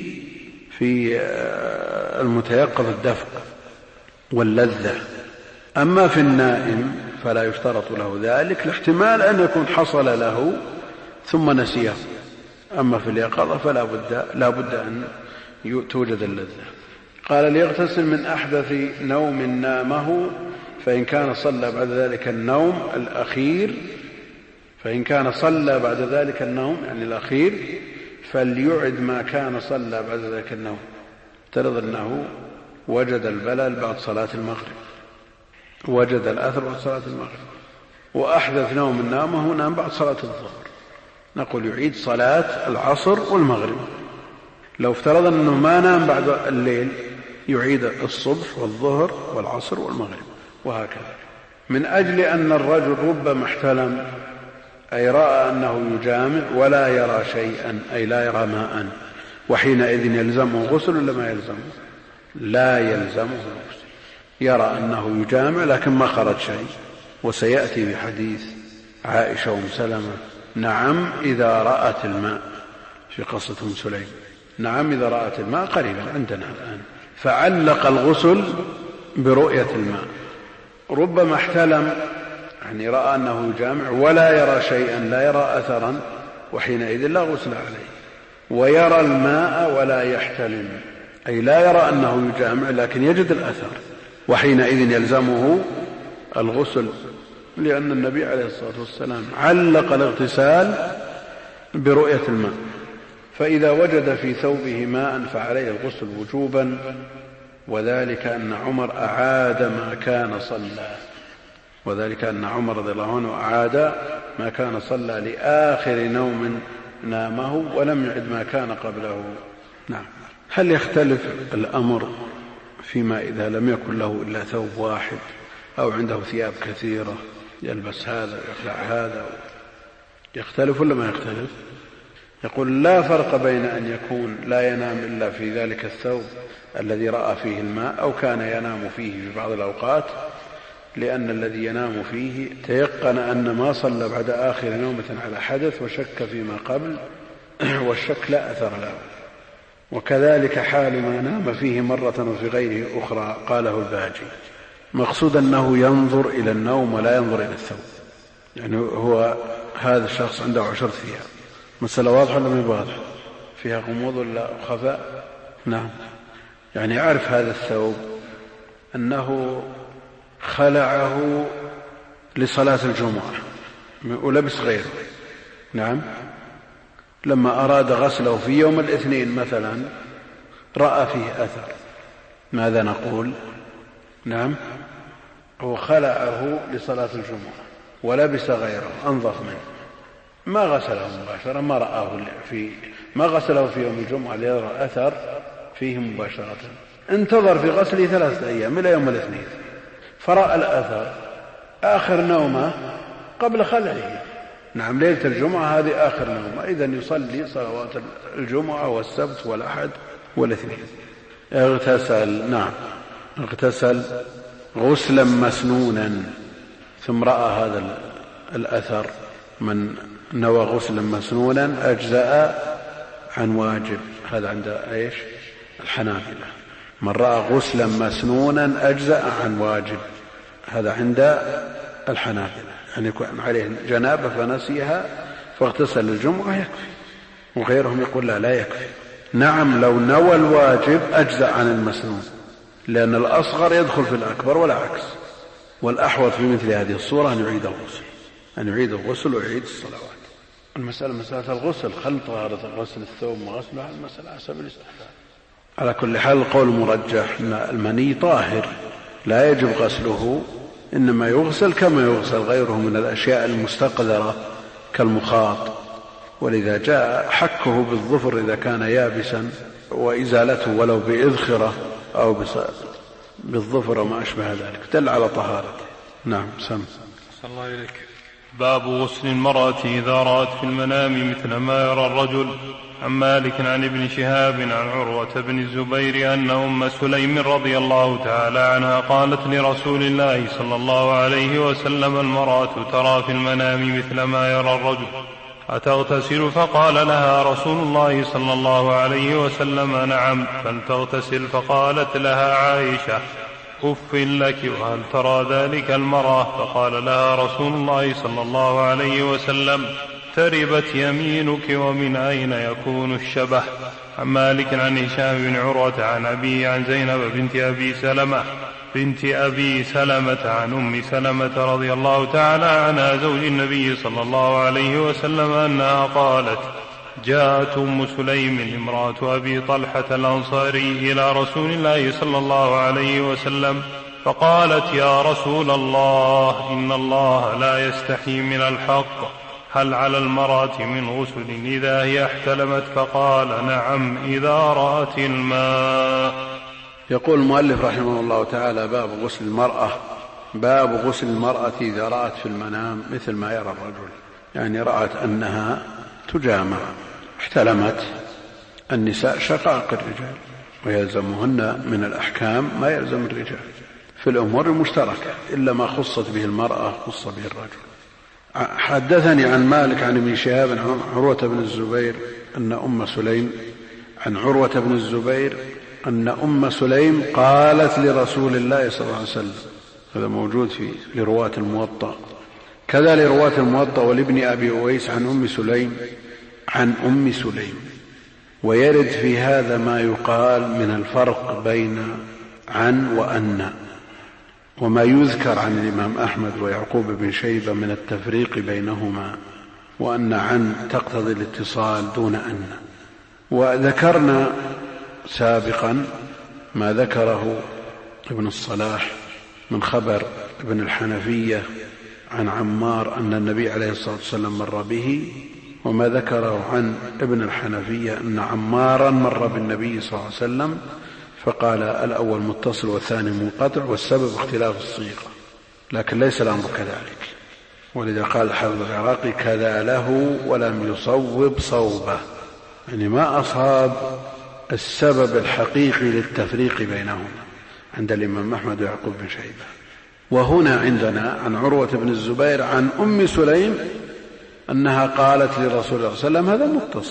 في المتيقظ الدفق واللذة. أما في النائم فلا يشترط له ذلك لاحتمال أن يكون حصل له ثم نسيه. أما في اليقظة فلا بد أن توجد اللذة. قال ليغتسل من أحدث نوم نامه فإن كان صلى بعد ذلك النوم الأخير يعني الأخير فليعد ما كان صلى بعد ذلك النوم. افترض أنه وجد البلل بعد صلاة المغرب، وجد الأثر بعد صلاة المغرب، وأحدث نوم نامه نام بعد صلاة الظهر، نقول يعيد صلاة العصر والمغرب. لو افترض أنه ما نام بعد الليل يعيد الصبح والظهر والعصر والمغرب، وهكذا. من أجل أن الرجل ربما احتلم، أي رأى أنه يجامع ولا يرى شيئا، أي لا يرى ماء، وحينئذ يلزمه غسل ولا ما يلزمه؟ لا يلزمه غسل. يرى أنه يجامع لكن ما خرج شيء، وسيأتي بحديث عائشة وأم سلمة نعم إذا رأت الماء في قصة أم سليم، نعم إذا رأت الماء قريبا عندنا الآن. فعلق الغسل برؤية الماء. ربما احتلم، يعني رأى أنه يجامع ولا يرى شيئا، لا يرى أثرا، وحينئذ لا غسل عليه. ويرى الماء ولا يحتلم، أي لا يرى أنه يجامع لكن يجد الأثر، وحينئذ يلزمه الغسل، لأن النبي عليه الصلاة والسلام علق الاغتسال برؤية الماء. فإذا وجد في ثوبه ماء فعليه الغسل وجوبا، وذلك أن عمر أعاد ما كان صلى، وذلك أن عمر رضي الله عنه أعاد ما كان صلى لآخر نوم نامه ولم يعد ما كان قبله. نعم. هل يختلف الأمر فيما إذا لم يكن له إلا ثوب واحد أو عنده ثياب كثيرة يلبس هذا ويخلع هذا؟ يختلف ولا ما يختلف؟ يقول لا فرق بين أن يكون لا ينام إلا في ذلك الثوب الذي رأى فيه الماء أو كان ينام فيه في بعض الأوقات، لأن الذي ينام فيه تيقن أن ما صلى بعد آخر نومة على حدث وشك فيما قبل، والشك لا أثر له. وكذلك حال ما نام فيه مرة وفي غيره أخرى. قاله الباجي مقصود أنه ينظر إلى النوم ولا ينظر إلى الثوب، يعني هو هذا الشخص عنده 10 ثياب، مسألة واضحة ولا ما واضحة؟ فيها غموض ولا خفاء؟ نعم. يعني يعرف هذا الثوب أنه خلعه لصلاة الجمعة ولبس غيره. نعم. لما أراد غسله في يوم الاثنين مثلا رأى فيه أثر، ماذا نقول؟ نعم، هو خلعه لصلاة الجمعة ولبس غيره أنظف منه، ما غسله مباشرة، ما غسله في يوم الجمعة ليرى أثر فيه مباشرة، انتظر في غسله 3 أيام إلى يوم الاثنين فرأى الأثر آخر نومه قبل خلعه. نعم، ليلة الجمعة هذه آخر نومه، إذن يصلي صلوات الجمعة والسبت والأحد والاثنين. اغتسل. نعم، اغتسل غسلا مسنونا ثم رأى هذا الأثر. من نوى غسلا مسنونا أجزأ عن واجب، هذا عند ايش؟ الحنابلة. من رأى غسلا مسنونا أجزأ عن واجب، هذا عند الحنابلة، يعني يكون عليه جنابة فنسيها فاغتسل الجمعة يكفي، وغيرهم يقول لا يكفي. نعم، لو نوى الواجب أجزأ عن المسنون، لأن الأصغر يدخل في الأكبر ولا عكس. والأحوط في مثل هذه الصورة أن يعيد الغسل ويعيد الصلوات. المسألة مسألة الغسل، خل طهارة غسل الثوب وغسلها، المسألة حسب الاستحباب. على كل حال القول المرجح أن المني طاهر لا يجب غسله، إنما يغسل كما يغسل غيره من الأشياء المستقذرة كالمخاط، ولذا جاء حكه بالظفر إذا كان يابسا وإزالته ولو بإذخرة أو بالظفر وما أشبه ذلك، دل على طهارته. نعم. سم. صلى الله عليك. باب غسل المرأة إذا رأت في المنام مثل ما يرى الرجل. عن مالك عن ابن شهاب عن عروة بن الزبير أن أم سليم رضي الله تعالى عنها قالت لرسول الله صلى الله عليه وسلم: المرأة ترى في المنام مثل ما يرى الرجل، أتغتسل؟ فقال لها رسول الله صلى الله عليه وسلم: نعم، فلتغتسل. فقالت لها عائشة: أف لك وهل ترى ذلك المرأة؟ فقال لها رسول الله صلى الله عليه وسلم: تربت يمينك ومن أين يكون الشبه؟ عن مالك عن هشام بن عروة عن أبيه عن زينب بنت أبي سلمة عن أم سلمة رضي الله تعالى عنها زوج النبي صلى الله عليه وسلم أنها قالت: جاءت أم سليم امرأة أبي طلحة الأنصاري إلى رسول الله صلى الله عليه وسلم فقالت: يا رسول الله، إن الله لا يستحي من الحق، هل على المرأة من غسل إذا هي احتلمت؟ فقال: نعم، إذا رأت الماء. يقول المؤلف رحمه الله تعالى: باب غسل المرأة إذا رأت في المنام مثل ما يرى الرجل، يعني رأت أنها تجامع، احتلمت. النساء شقائق الرجال ويلزمهن من الأحكام ما يلزم الرجال في الأمور المشتركة، إلا ما خصت به المرأة خص به الرجل. حدثني عن مالك عن ابن شهاب عن عروة بن الزبير أن أم سليم قالت لرسول الله صلى الله عليه وسلم، هذا موجود في رواة الموطأ، كذا لرواة الموطأ ولابن أبي أويس عن أم سليم. ويرد في هذا ما يقال من الفرق بين عن وأن، وما يذكر عن الإمام أحمد ويعقوب بن شيبة من التفريق بينهما، وأن عن تقتضي الاتصال دون أن. وذكرنا سابقا ما ذكره ابن الصلاح من خبر ابن الحنفية عن عمار أن النبي عليه الصلاة والسلام مر به، وما ذكره عن ابن الحنفية أن عمارا مر بالنبي صلى الله عليه وسلم فقال الأول متصل والثاني منقطع، والسبب اختلاف الصيغة، لكن ليس الأمر كذلك. ولذا قال الحافظ العراقي: كذا له ولم يصوب صوبه، يعني ما أصاب السبب الحقيقي للتفريق بينهما عند الإمام أحمد ويعقوب بن شيبة. وهنا عندنا عن عروة بن الزبير عن أم سليم أنها قالت لرسول الله صلى الله عليه وسلم، هذا متصل.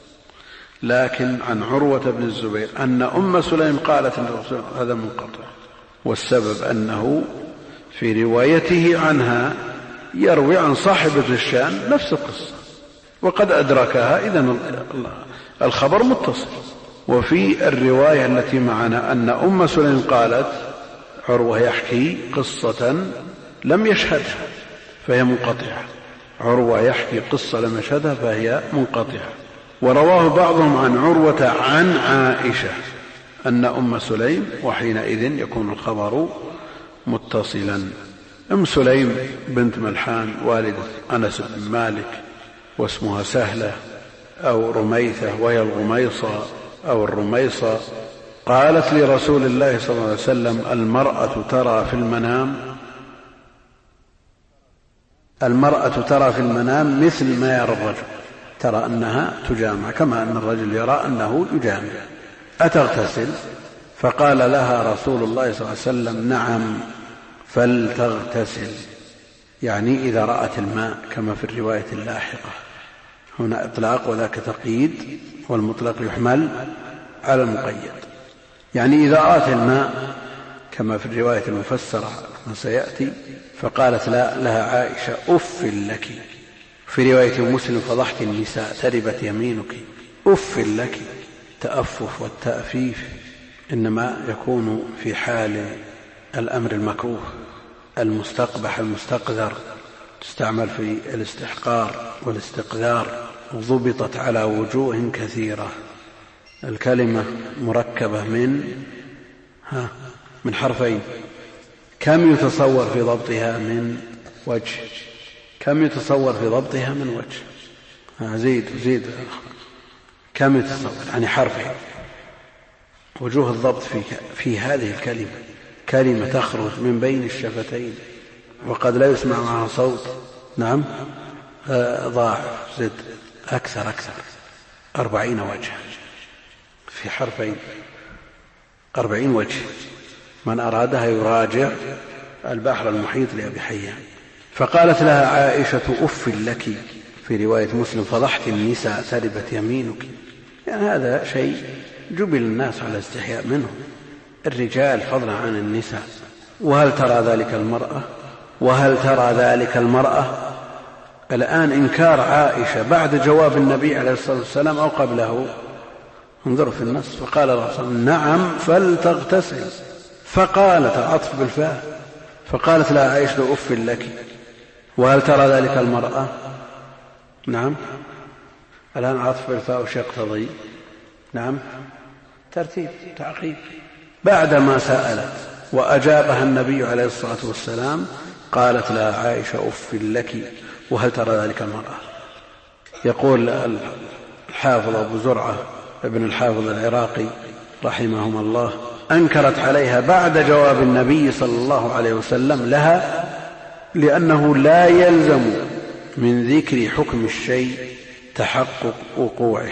لكن عن عروة بن الزبير أن أم سليم قالت للرسول، هذا منقطع. والسبب أنه في روايته عنها يروي عن صاحبة الشأن نفس القصة وقد أدركها، إذن الخبر متصل. وفي الرواية التي معنا أن أم سليم قالت: عروة يحكي قصة لم يشهدها فهي منقطعة، عروة يحكي قصة لم يشهدها فهي منقطعة. ورواه بعضهم عن عروة عن عائشة أن أم سليم، وحينئذ يكون الخبر متصلا. أم سليم بنت ملحان والدة أنس بن مالك، واسمها سهلة أو رميثة، وهي الغميصة أو الرميصة. قالت لرسول الله صلى الله عليه وسلم: المرأة ترى في المنام مثل ما يرى الرجل، ترى أنها تجامع كما أن الرجل يرى أنه يجامع، أتغتسل؟ فقال لها رسول الله صلى الله عليه وسلم: نعم، فلتغتسل، يعني إذا رأت الماء، كما في الرواية اللاحقة. هنا إطلاق وذاك تقييد، والمطلق يحمل على المقيد، يعني إذا رأت الماء كما في الرواية المفسرة ما سيأتي. فقالت لها عائشة: أف لك. في رواية مسلم: فضحت النساء، تربت يمينك. أف لك. التأفف والتأفيف إنما يكون في حال الأمر المكروه المستقبح المستقذر، تستعمل في الاستحقار والاستقذار، ضبطت على وجوه كثيرة. الكلمة مركبة من حرفين، كم يتصور في ضبطها من وجه؟ كم يتصور في ضبطها من وجه؟ زيد كم يتصور؟ يعني حرفين. وجوه الضبط في هذه الكلمة، كلمة تخرج من بين الشفتين وقد لا يسمع معها صوت. نعم، ضاعف، زد، أكثر 40 وجه في حرفين، 40 وجه. من أرادها يراجع البحر المحيط لأبي حيان. فقالت لها عائشة: أف لك. في رواية مسلم: فضحت النساء، تربت يمينك. يعني هذا شيء جبل الناس على استحياء منه، الرجال فضلا عن النساء. وهل ترى ذلك المرأة الآن إنكار عائشة بعد جواب النبي عليه الصلاة والسلام أو قبله؟ انظروا في النص. فقال الرسول نعم فلتغتسل، فقالت العطف بالفاء، فقالت لا عائشة أف لك. وهل ترى ذلك المرأة؟ نعم. الآن عطف بالفاء وش يقتضي؟ نعم ترتيب تعقيب. بعدما سألت وأجابها النبي عليه الصلاة والسلام قالت لا عائشة أف لك. وهل ترى ذلك المرأة؟ يقول الحافظ أبو زرعة ابن الحافظ العراقي رحمهما الله أنكرت عليها بعد جواب النبي صلى الله عليه وسلم لها لأنه لا يلزم من ذكر حكم الشيء تحقق وقوعه،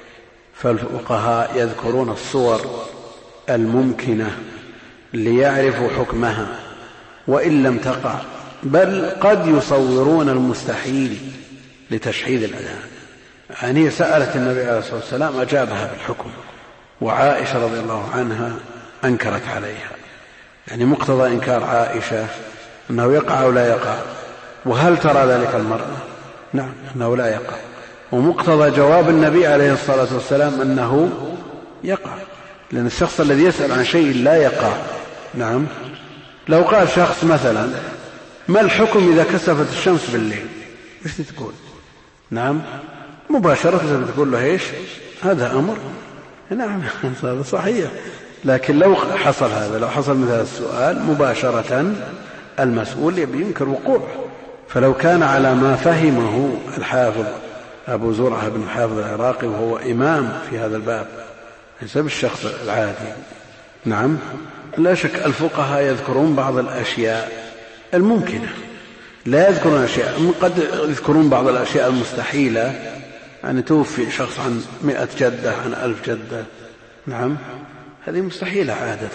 فالفقهاء يذكرون الصور الممكنة ليعرفوا حكمها وإن لم تقع، بل قد يصورون المستحيل لتشحيذ الأذهان. يعني سألت النبي عليه الصلاة والسلام أجابها بالحكم، وعائشة رضي الله عنها أنكرت عليها. يعني مقتضى إنكار عائشة أنه يقع أو لا يقع. وهل ترى ذلك المرأة؟ نعم أنه لا يقع. ومقتضى جواب النبي عليه الصلاة والسلام أنه يقع، لأن الشخص الذي يسأل عن شيء لا يقع. نعم. لو قال شخص مثلا ما الحكم إذا كسفت الشمس بالليل، ايش تقول؟ نعم مباشرة تقول له ايش؟ هذا أمر. نعم هذا صحيح. لكن لو حصل هذا، لو حصل مثل هذا السؤال مباشرة المسؤول ينكر وقوعه. فلو كان على ما فهمه الحافظ أبو زرعة بن الحافظ العراقي وهو إمام في هذا الباب ليس بالشخص العادي. نعم لا شك الفقهاء يذكرون بعض الأشياء الممكنة، لا يذكرون أشياء، قد يذكرون بعض الأشياء المستحيلة، يعني توفي شخص عن 100 جدة عن 1000 جدة. نعم هذه مستحيلة عادة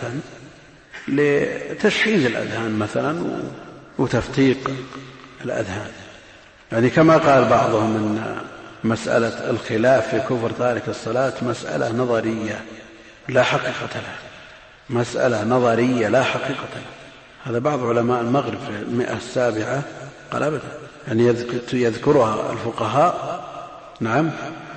لتشحيذ الأذهان مثلا وتفتيق الأذهان. يعني كما قال بعضهم أن مسألة الخلاف في كفر تارك الصلاة مسألة نظرية لا حقيقة لها، مسألة نظرية لا حقيقة لها. هذا بعض علماء المغرب في 107 قال أبدا، يعني يذكرها الفقهاء نعم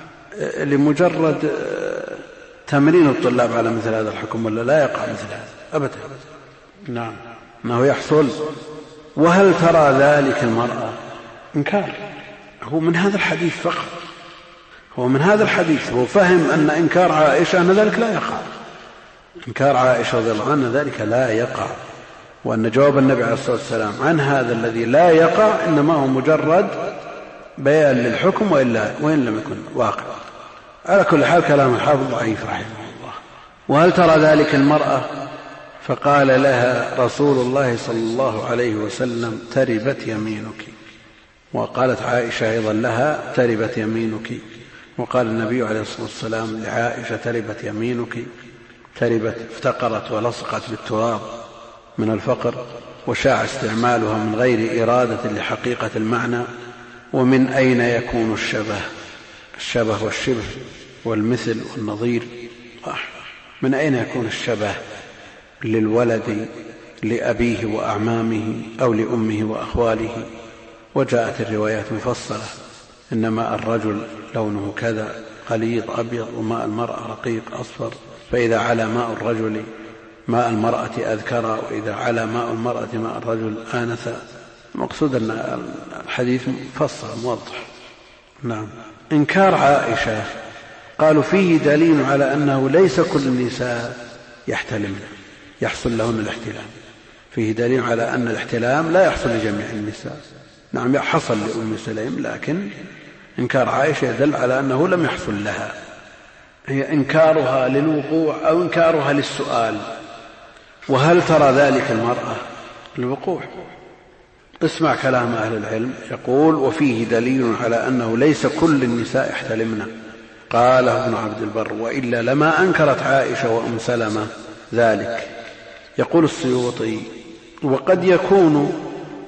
لمجرد تمرين الطلاب على مثل هذا الحكم، ولا لا يقع مثل هذا أبدا. نعم أنه يحصل. وهل ترى ذلك المرأة؟ إنكار. هو من هذا الحديث فقط، هو من هذا الحديث هو فهم أن إنكار عائشة أن ذلك لا يقع، إنكار عائشة رضي الله عنها ذلك لا يقع، وأن جواب النبي عليه الصلاة والسلام عن هذا الذي لا يقع إنما هو مجرد بيان للحكم وإن لم يكن واقع. على كل حال كلام الحافظ ضعيف رحمه الله. وهل ترى ذلك المرأة؟ فقال لها رسول الله صلى الله عليه وسلم تربت يمينك. وقالت عائشة أيضا لها تربت يمينك. وقال النبي عليه الصلاة والسلام لعائشة تربت يمينك. تربت افتقرت ولصقت بالتراب من الفقر، وشاع استعمالها من غير إرادة لحقيقة المعنى. ومن أين يكون الشبه والشبه والمثل والنظير؟ من أين يكون الشبه للولد لأبيه وأعمامه أو لأمه وأخواله؟ وجاءت الروايات مفصلة إن ماء الرجل لونه كذا غليظ أبيض، وماء المرأة رقيق أصفر، فإذا على ماء الرجل ماء المرأة أذكر، وإذا على ماء المرأة ماء الرجل آنث. المقصود أن الحديث مفصل موضح. نعم. إنكار عائشة قالوا فيه دليل على أنه ليس كل النساء يحتلمن يحصل لهن الاحتلام، فيه دليل على أن الاحتلام لا يحصل لجميع النساء. نعم حصل لأم سليم، لكن إنكار عائشة يدل على أنه لم يحصل لها، هي إنكارها للوقوع أو إنكارها للسؤال. وهل ترى ذلك المرأة؟ الوقوع. اسمع كلام أهل العلم، يقول وفيه دليل على أنه ليس كل النساء يحتلمن. قاله ابن عبد البر وإلا لما أنكرت عائشة وأم سلمة ذلك. يقول السيوطي وقد يكون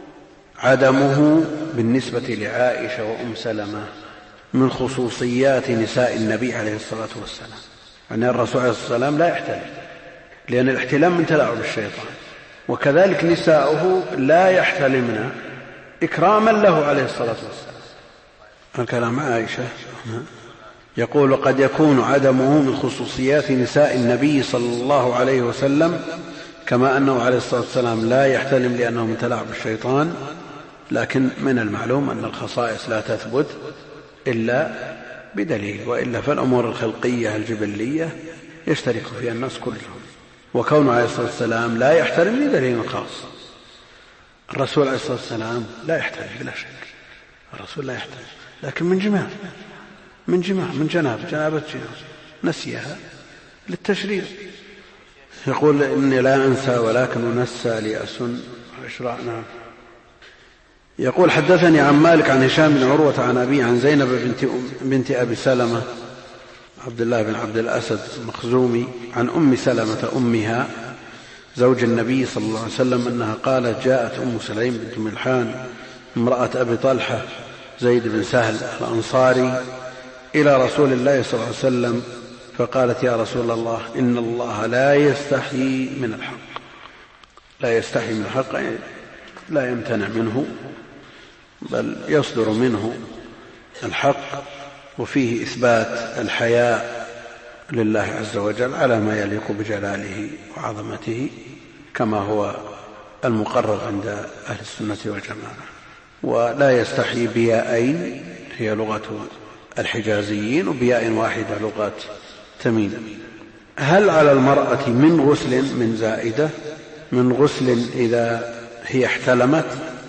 عدمه بالنسبة لعائشة وأم سلمة من خصوصيات نساء النبي عليه الصلاة والسلام، يعني الرسول عليه الصلاة والسلام لا يحتلم، لأن الاحتلام من تلاعب الشيطان. وكذلك نساؤه لا يحتلمن إكراما له عليه الصلاة والسلام. الكلام عائشة يقول: قد يكون عدمه من خصوصيات نساء النبي صلى الله عليه وسلم، كما أنه عليه الصلاة والسلام لا يحتلم لأنه من تلاعب الشيطان، لكن من المعلوم أن الخصائص لا تثبت إلا بدليل، وإلا فالأمور الخلقية الجبلية يشترك فيها الناس كلهم. وكونه عليه الصلاة والسلام لا يحتلم لدليل خاص. الرسول عليه الصلاة والسلام لا يحتلم بلا شك، الرسول لا يحتلم، لكن من جنابة نسيها للتشريع. يقول: إني لا أنسى ولكن أنسى لأسن وإشراع. نعم. يقول: حدثني عن مالك عن هشام بن عروة عن أبي عن زينب بنت أبي سلمة عبد الله بن عبد الأسد المخزومي عن أم سلمة أمها زوج النبي صلى الله عليه وسلم أنها قالت: جاءت أم سليم بنت ملحان امرأة أبي طلحة زيد بن سهل الأنصاري إلى رسول الله صلى الله عليه وسلم فقالت: يا رسول الله، إن الله لا يستحيي من الحق. لا يستحيي من الحق يعني لا يمتنع منه، بل يصدر منه الحق، وفيه إثبات الحياء لله عز وجل على ما يليق بجلاله وعظمته، كما هو المقرر عند أهل السنة والجماعة. ولا يستحيي بياءين هي لغة الحجازيين، وبياء واحدة لغة تميم. هل على المرأة من غسل من زائدة من غسل إذا هي احتلمت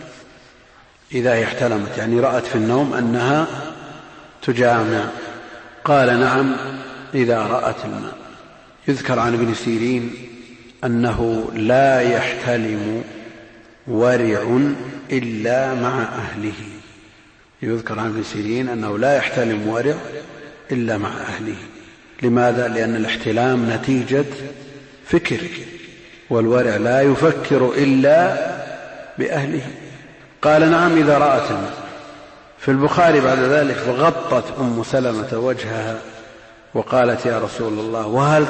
يعني رأت في النوم أنها تجامع؟ قال: نعم إذا رأت الماء. يذكر عن ابن سيرين أنه لا يحتلم ورع إلا مع أهله. يذكر عن ابن سيرين أنه لا يحتلم ورع إلا مع أهله. لماذا؟ لأن الاحتلام نتيجة فكر، والورع لا يفكر إلا بأهله. قال: نعم إذا رأت الماء. في البخاري بعد ذلك: فغطت أم سلمة وجهها وقالت: يا رسول الله، وهل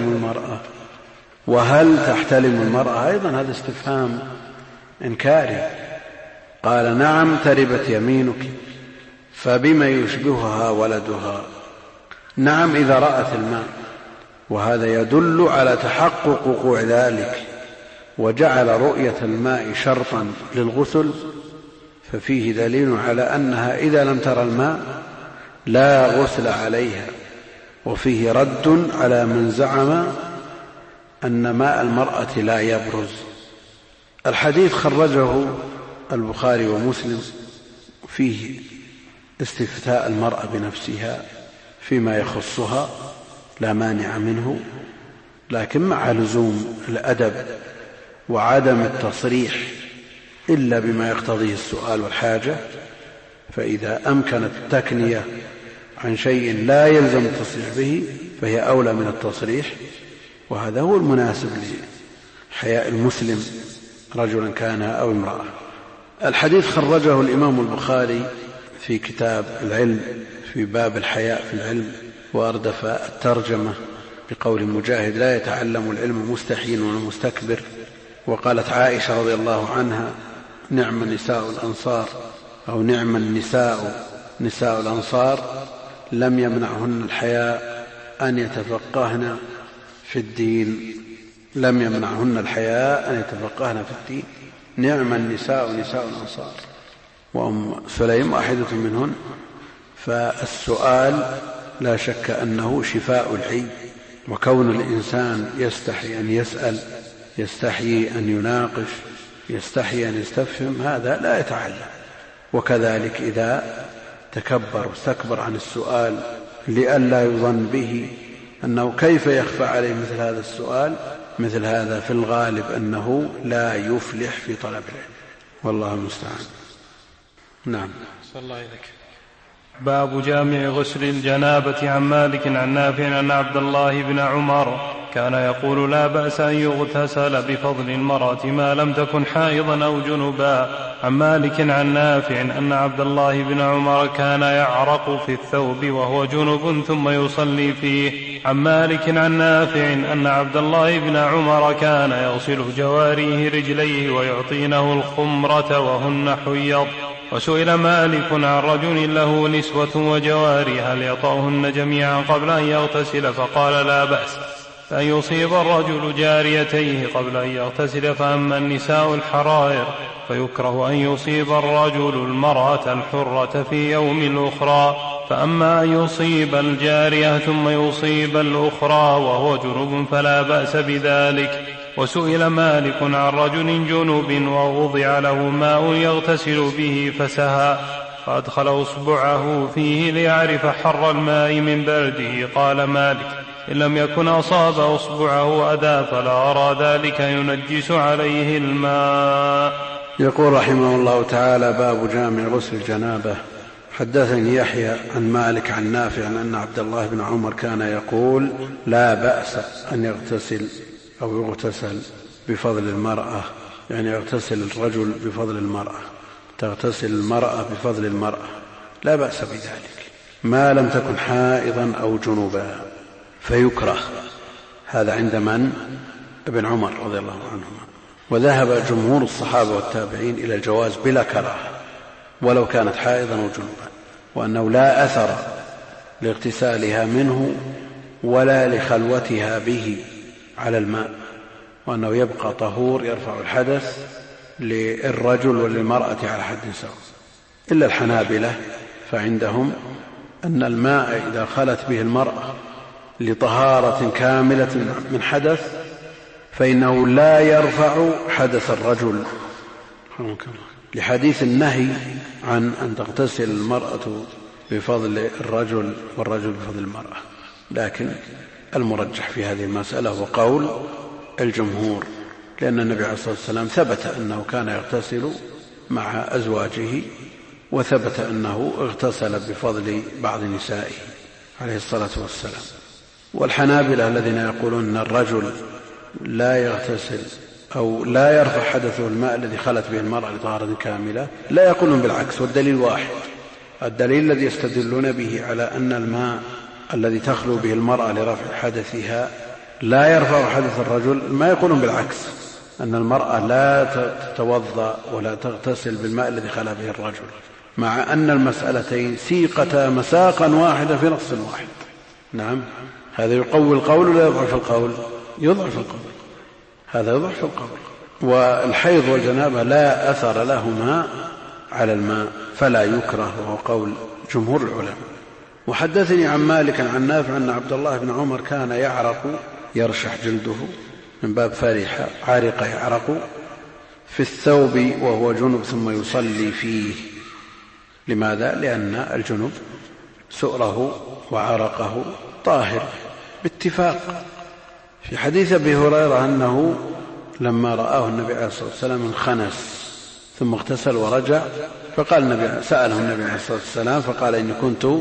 تحتلم المرأة؟ أيضا هذا استفهام إنكاري. قال: نعم تربت يمينك، فبما يشبهها ولدها. نعم إذا رأت الماء، وهذا يدل على تحقق وقوع ذلك، وجعل رؤية الماء شرطا للغسل، ففيه دليل على أنها إذا لم ترى الماء لا غسل عليها. وفيه رد على من زعم أن ماء المرأة لا يبرز. الحديث خرجه البخاري ومسلم، فيه استفتاء المرأة بنفسها فيما يخصها لا مانع منه، لكن مع لزوم الأدب وعدم التصريح إلا بما يقتضيه السؤال والحاجة. فإذا أمكنت التكنية عن شيء لا يلزم التصريح به فهي أولى من التصريح، وهذا هو المناسب لحياء المسلم رجلا كان أو امرأة. الحديث خرجه الإمام البخاري في كتاب العلم في باب الحياء في العلم، وأردف الترجمة بقول مجاهد: لا يتعلم العلم مستحي ولا مستكبر. وقالت عائشة رضي الله عنها: نعم نساء الأنصار، أو نعم النساء نساء الأنصار، لم يمنعهن الحياء أن يتفقهن في الدين. لم يمنعهن الحياء أن يتفقهن في الدين. نعم النساء نساء الأنصار، وأم سليم واحدة منهن. فالسؤال لا شك أنه شفاء الحي، وكون الإنسان يستحي أن يسأل، يستحي أن يناقش، يستحي أن يستفهم، هذا لا يتعلم. وكذلك إذا تكبر واستكبر عن السؤال لئلا يظن به أنه كيف يخفى عليه مثل هذا السؤال، مثل هذا في الغالب أنه لا يفلح في طلب العلم، والله المستعان. نعم. صلى الله عليك. باب جامع غسل الجنابة. عن مالك عن نافع أن عبد الله بن عمر كان يقول لا بأس أن يغتسل بفضل المرأة ما لم تكن حائضا أو جنبا. عن مالك عن نافع أن عبد الله بن عمر كان يعرق في الثوب وهو جنب ثم يصلي فيه. عن مالك عن نافع أن عبد الله بن عمر كان يغسل جواريه رجليه ويعطينه الخمرة وهن حيض. وسئل مالك عن رجل له نسوة وجواري هل يطأهن جميعا قبل أن يغتسل؟ فقال لا بأس أن يصيب الرجل جاريتيه قبل أن يغتسل. فأما النساء الحرائر فيكره أن يصيب الرجل المرأة الحرة في يوم الأخرى. فأما أن يصيب الجارية ثم يصيب الأخرى وهو جنب فلا بأس بذلك. وسئل مالك عن رجل جنب ووضع له ماء يغتسل به فسهى فأدخل أصبعه فيه ليعرف حر الماء من برده. قال مالك إن لم يكن أصاب أصبعه أذى فلا أرى ذلك ينجس عليه الماء. يقول رحمه الله تعالى: باب جامع غسل الجنابة. حدثني يحيى عن مالك عن نافع أن عبد الله بن عمر كان يقول لا بأس أن يغتسل أو يغتسل بفضل المرأة، يعني يغتسل الرجل بفضل المرأة، تغتسل المرأة بفضل المرأة، لا بأس بذلك ما لم تكن حائضا أو جنوبا، فيكره. هذا عند من؟ ابن عمر رضي الله عنهما. وذهب جمهور الصحابة والتابعين إلى الجواز بلا كراهة ولو كانت حائضا أو جنوبا، وأنه لا أثر لاغتسالها منه ولا لخلوتها به على الماء، وأنه يبقى طهور يرفع الحدث للرجل وللمرأة على حد سواء. إلا الحنابلة فعندهم أن الماء إذا خلت به المرأة لطهارة كاملة من حدث فإنه لا يرفع حدث الرجل، لحديث النهي عن أن تغتسل المرأة بفضل الرجل والرجل بفضل المرأة. لكن المرجح في هذه المسألة هو قول الجمهور، لأن النبي عليه الصلاة والسلام ثبت أنه كان يغتسل مع أزواجه، وثبت أنه اغتسل بفضل بعض نسائه عليه الصلاة والسلام. والحنابلة الذين يقولون أن الرجل لا يغتسل أو لا يرفع حدثه الماء الذي خلت به المرأة لطهارة كاملة لا يقولون بالعكس، والدليل واحد. الدليل الذي يستدلون به على أن الماء الذي تخلو به المرأة لرفع حدثها لا يرفع حدث الرجل، ما يقولون بالعكس، أن المرأة لا تتوضأ ولا تغتسل بالماء الذي خلا به الرجل، مع أن المسألتين سيقتا مساقا واحدة في نص واحد. نعم، هذا يقوي القول ولا يضعف القول؟ يضعف القول، هذا يضعف القول. والحيض والجنابة لا أثر لهما على الماء فلا يكره، وهو قول جمهور العلماء. وحدثني عن مالك عن نافع أن عبد الله بن عمر كان يعرق، يرشح جلده من باب فرح، عارق يعرق في الثوب وهو جنب ثم يصلي فيه. لماذا؟ لأن الجنب سؤره وعرقه طاهر باتفاق. في حديث أبي هريرة أنه لما رآه النبي عليه الصلاة والسلام انخنس ثم اغتسل ورجع، سأله النبي عليه الصلاة والسلام فقال إني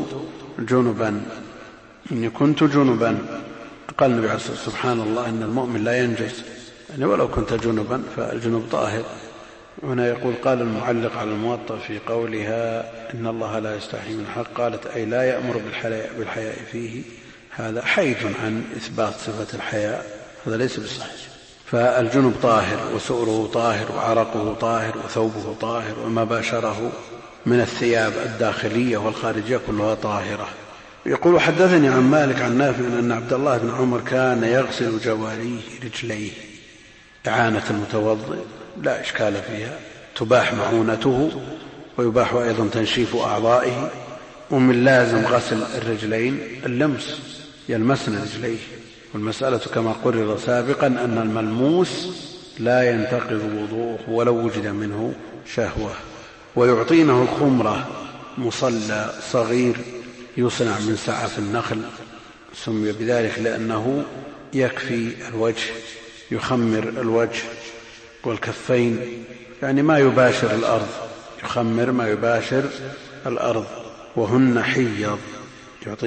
كنت جنبا. قال النبي عليه الصلاة والسلام سبحان الله إن المؤمن لا ينجس، يعني ولو كنت جنبا فالجنوب طاهر. هنا يقول قال المعلق على الموطأ في قولها إن الله لا يستحي من الحق، قالت أي لا يأمر بالحياء فيه، هذا حيث عن إثبات صفة الحياء، هذا ليس بصحيح. فالجنب طاهر وسؤره طاهر وعرقه طاهر وثوبه طاهر وما باشره من الثياب الداخلية والخارجية كلها طاهرة. يقول حدثني عن مالك عن نافع أن عبد الله بن عمر كان يغسل جواريه رجليه، إعانة المتوضئ لا إشكال فيها، تباح معونته ويباح أيضا تنشيف أعضائه. ومن لازم غسل الرجلين اللمس، يلمسن رجليه، والمسألة كما قرر سابقا أن الملموس لا ينتقض وضوءه ولو وجد منه شهوة. ويعطينه الخمرة، مصلى صغير يصنع من سعف النخل، سمي بذلك لأنه يكفي الوجه، يخمر الوجه والكفين، يعني ما يباشر الأرض، يخمر ما يباشر الأرض. وهن حيض، يعطينا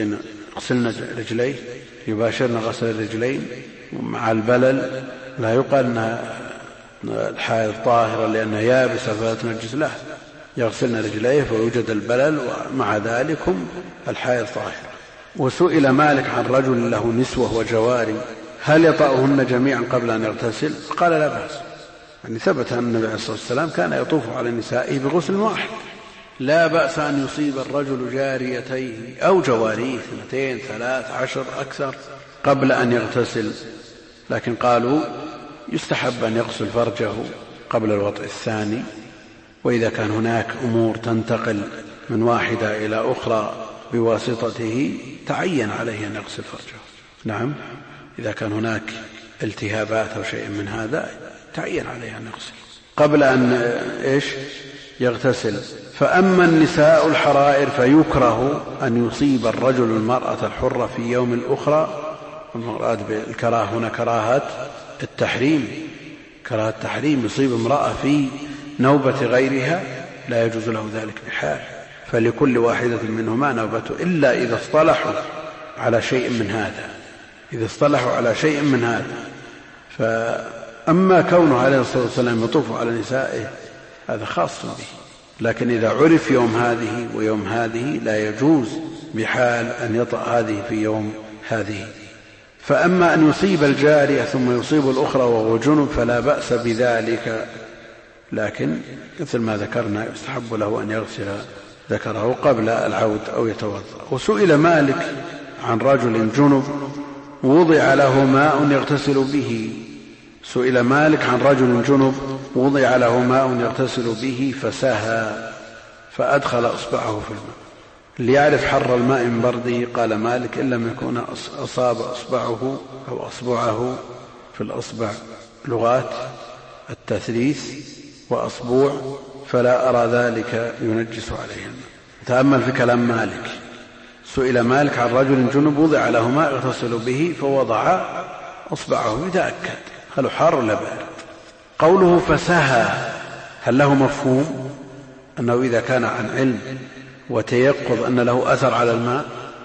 يغسلن رجليه يباشرن غسل الرجلين مع البلل، لا يقال أن الحائض طاهرة لأنها يابسة فلا تنجس، لا، يغسلن رجليه فيوجد البلل ومع ذلك الحائض طاهرة. وسئل مالك عن رجل له نسوة وجواري هل يطأهن جميعا قبل أن يغتسل؟ قال لا بأس، يعني ثبت أن النبي عليه الصلاة والسلام كان يطوف على نسائه بغسل واحد، لا بأس أن يصيب الرجل جاريتيه أو جواريه 2 3 10 أكثر قبل أن يغتسل، لكن قالوا يستحب أن يغسل فرجه قبل الوطء الثاني، وإذا كان هناك أمور تنتقل من واحدة إلى أخرى بواسطته تعين عليه أن يغسل فرجه. نعم، إذا كان هناك التهابات أو شيء من هذا تعين عليه أن يغسل قبل أن يغتسل. فأما النساء الحرائر فيكره أن يصيب الرجل المرأة الحرة في يوم الأخرى، المراد بالكراهة هنا كراهة التحريم، كراهة التحريم، يصيب امرأة في نوبة غيرها لا يجوز له ذلك بحال، فلكل واحدة منهما نوبته إلا إذا اصطلحوا على شيء من هذا، إذا اصطلحوا على شيء من هذا. فأما كونه عليه الصلاة والسلام يطوف على نسائه هذا خاص به، لكن إذا عرف يوم هذه ويوم هذه لا يجوز بحال أن يطأ هذه في يوم هذه. فأما أن يصيب الجارية ثم يصيب الأخرى وهو جنب فلا بأس بذلك، لكن مثل ما ذكرنا يستحب له أن يغسل ذكره قبل العود أو يتوضأ. وسئل مالك عن رجل جنب وضع له ماء يغتسل به، سئل مالك عن رجل جنب وضع له ماء يغتسل به فسهى فأدخل أصبعه في الماء ليعرف حر الماء من برده. قال مالك إن لم يكن أصاب أصبعه أو أصبعه، في الأصبع لغات التثليث وأصبوع، فلا أرى ذلك ينجس عليه الماء. تأمل في كلام مالك، سئل مالك عن رجل جنب وضع له ماء يغتسل به فوضع أصبعه يتأكد هل حار ولا بارد. قوله فسهى هل له مفهوم أنه إذا كان عن علم وتيقظ أن له أثر على الماء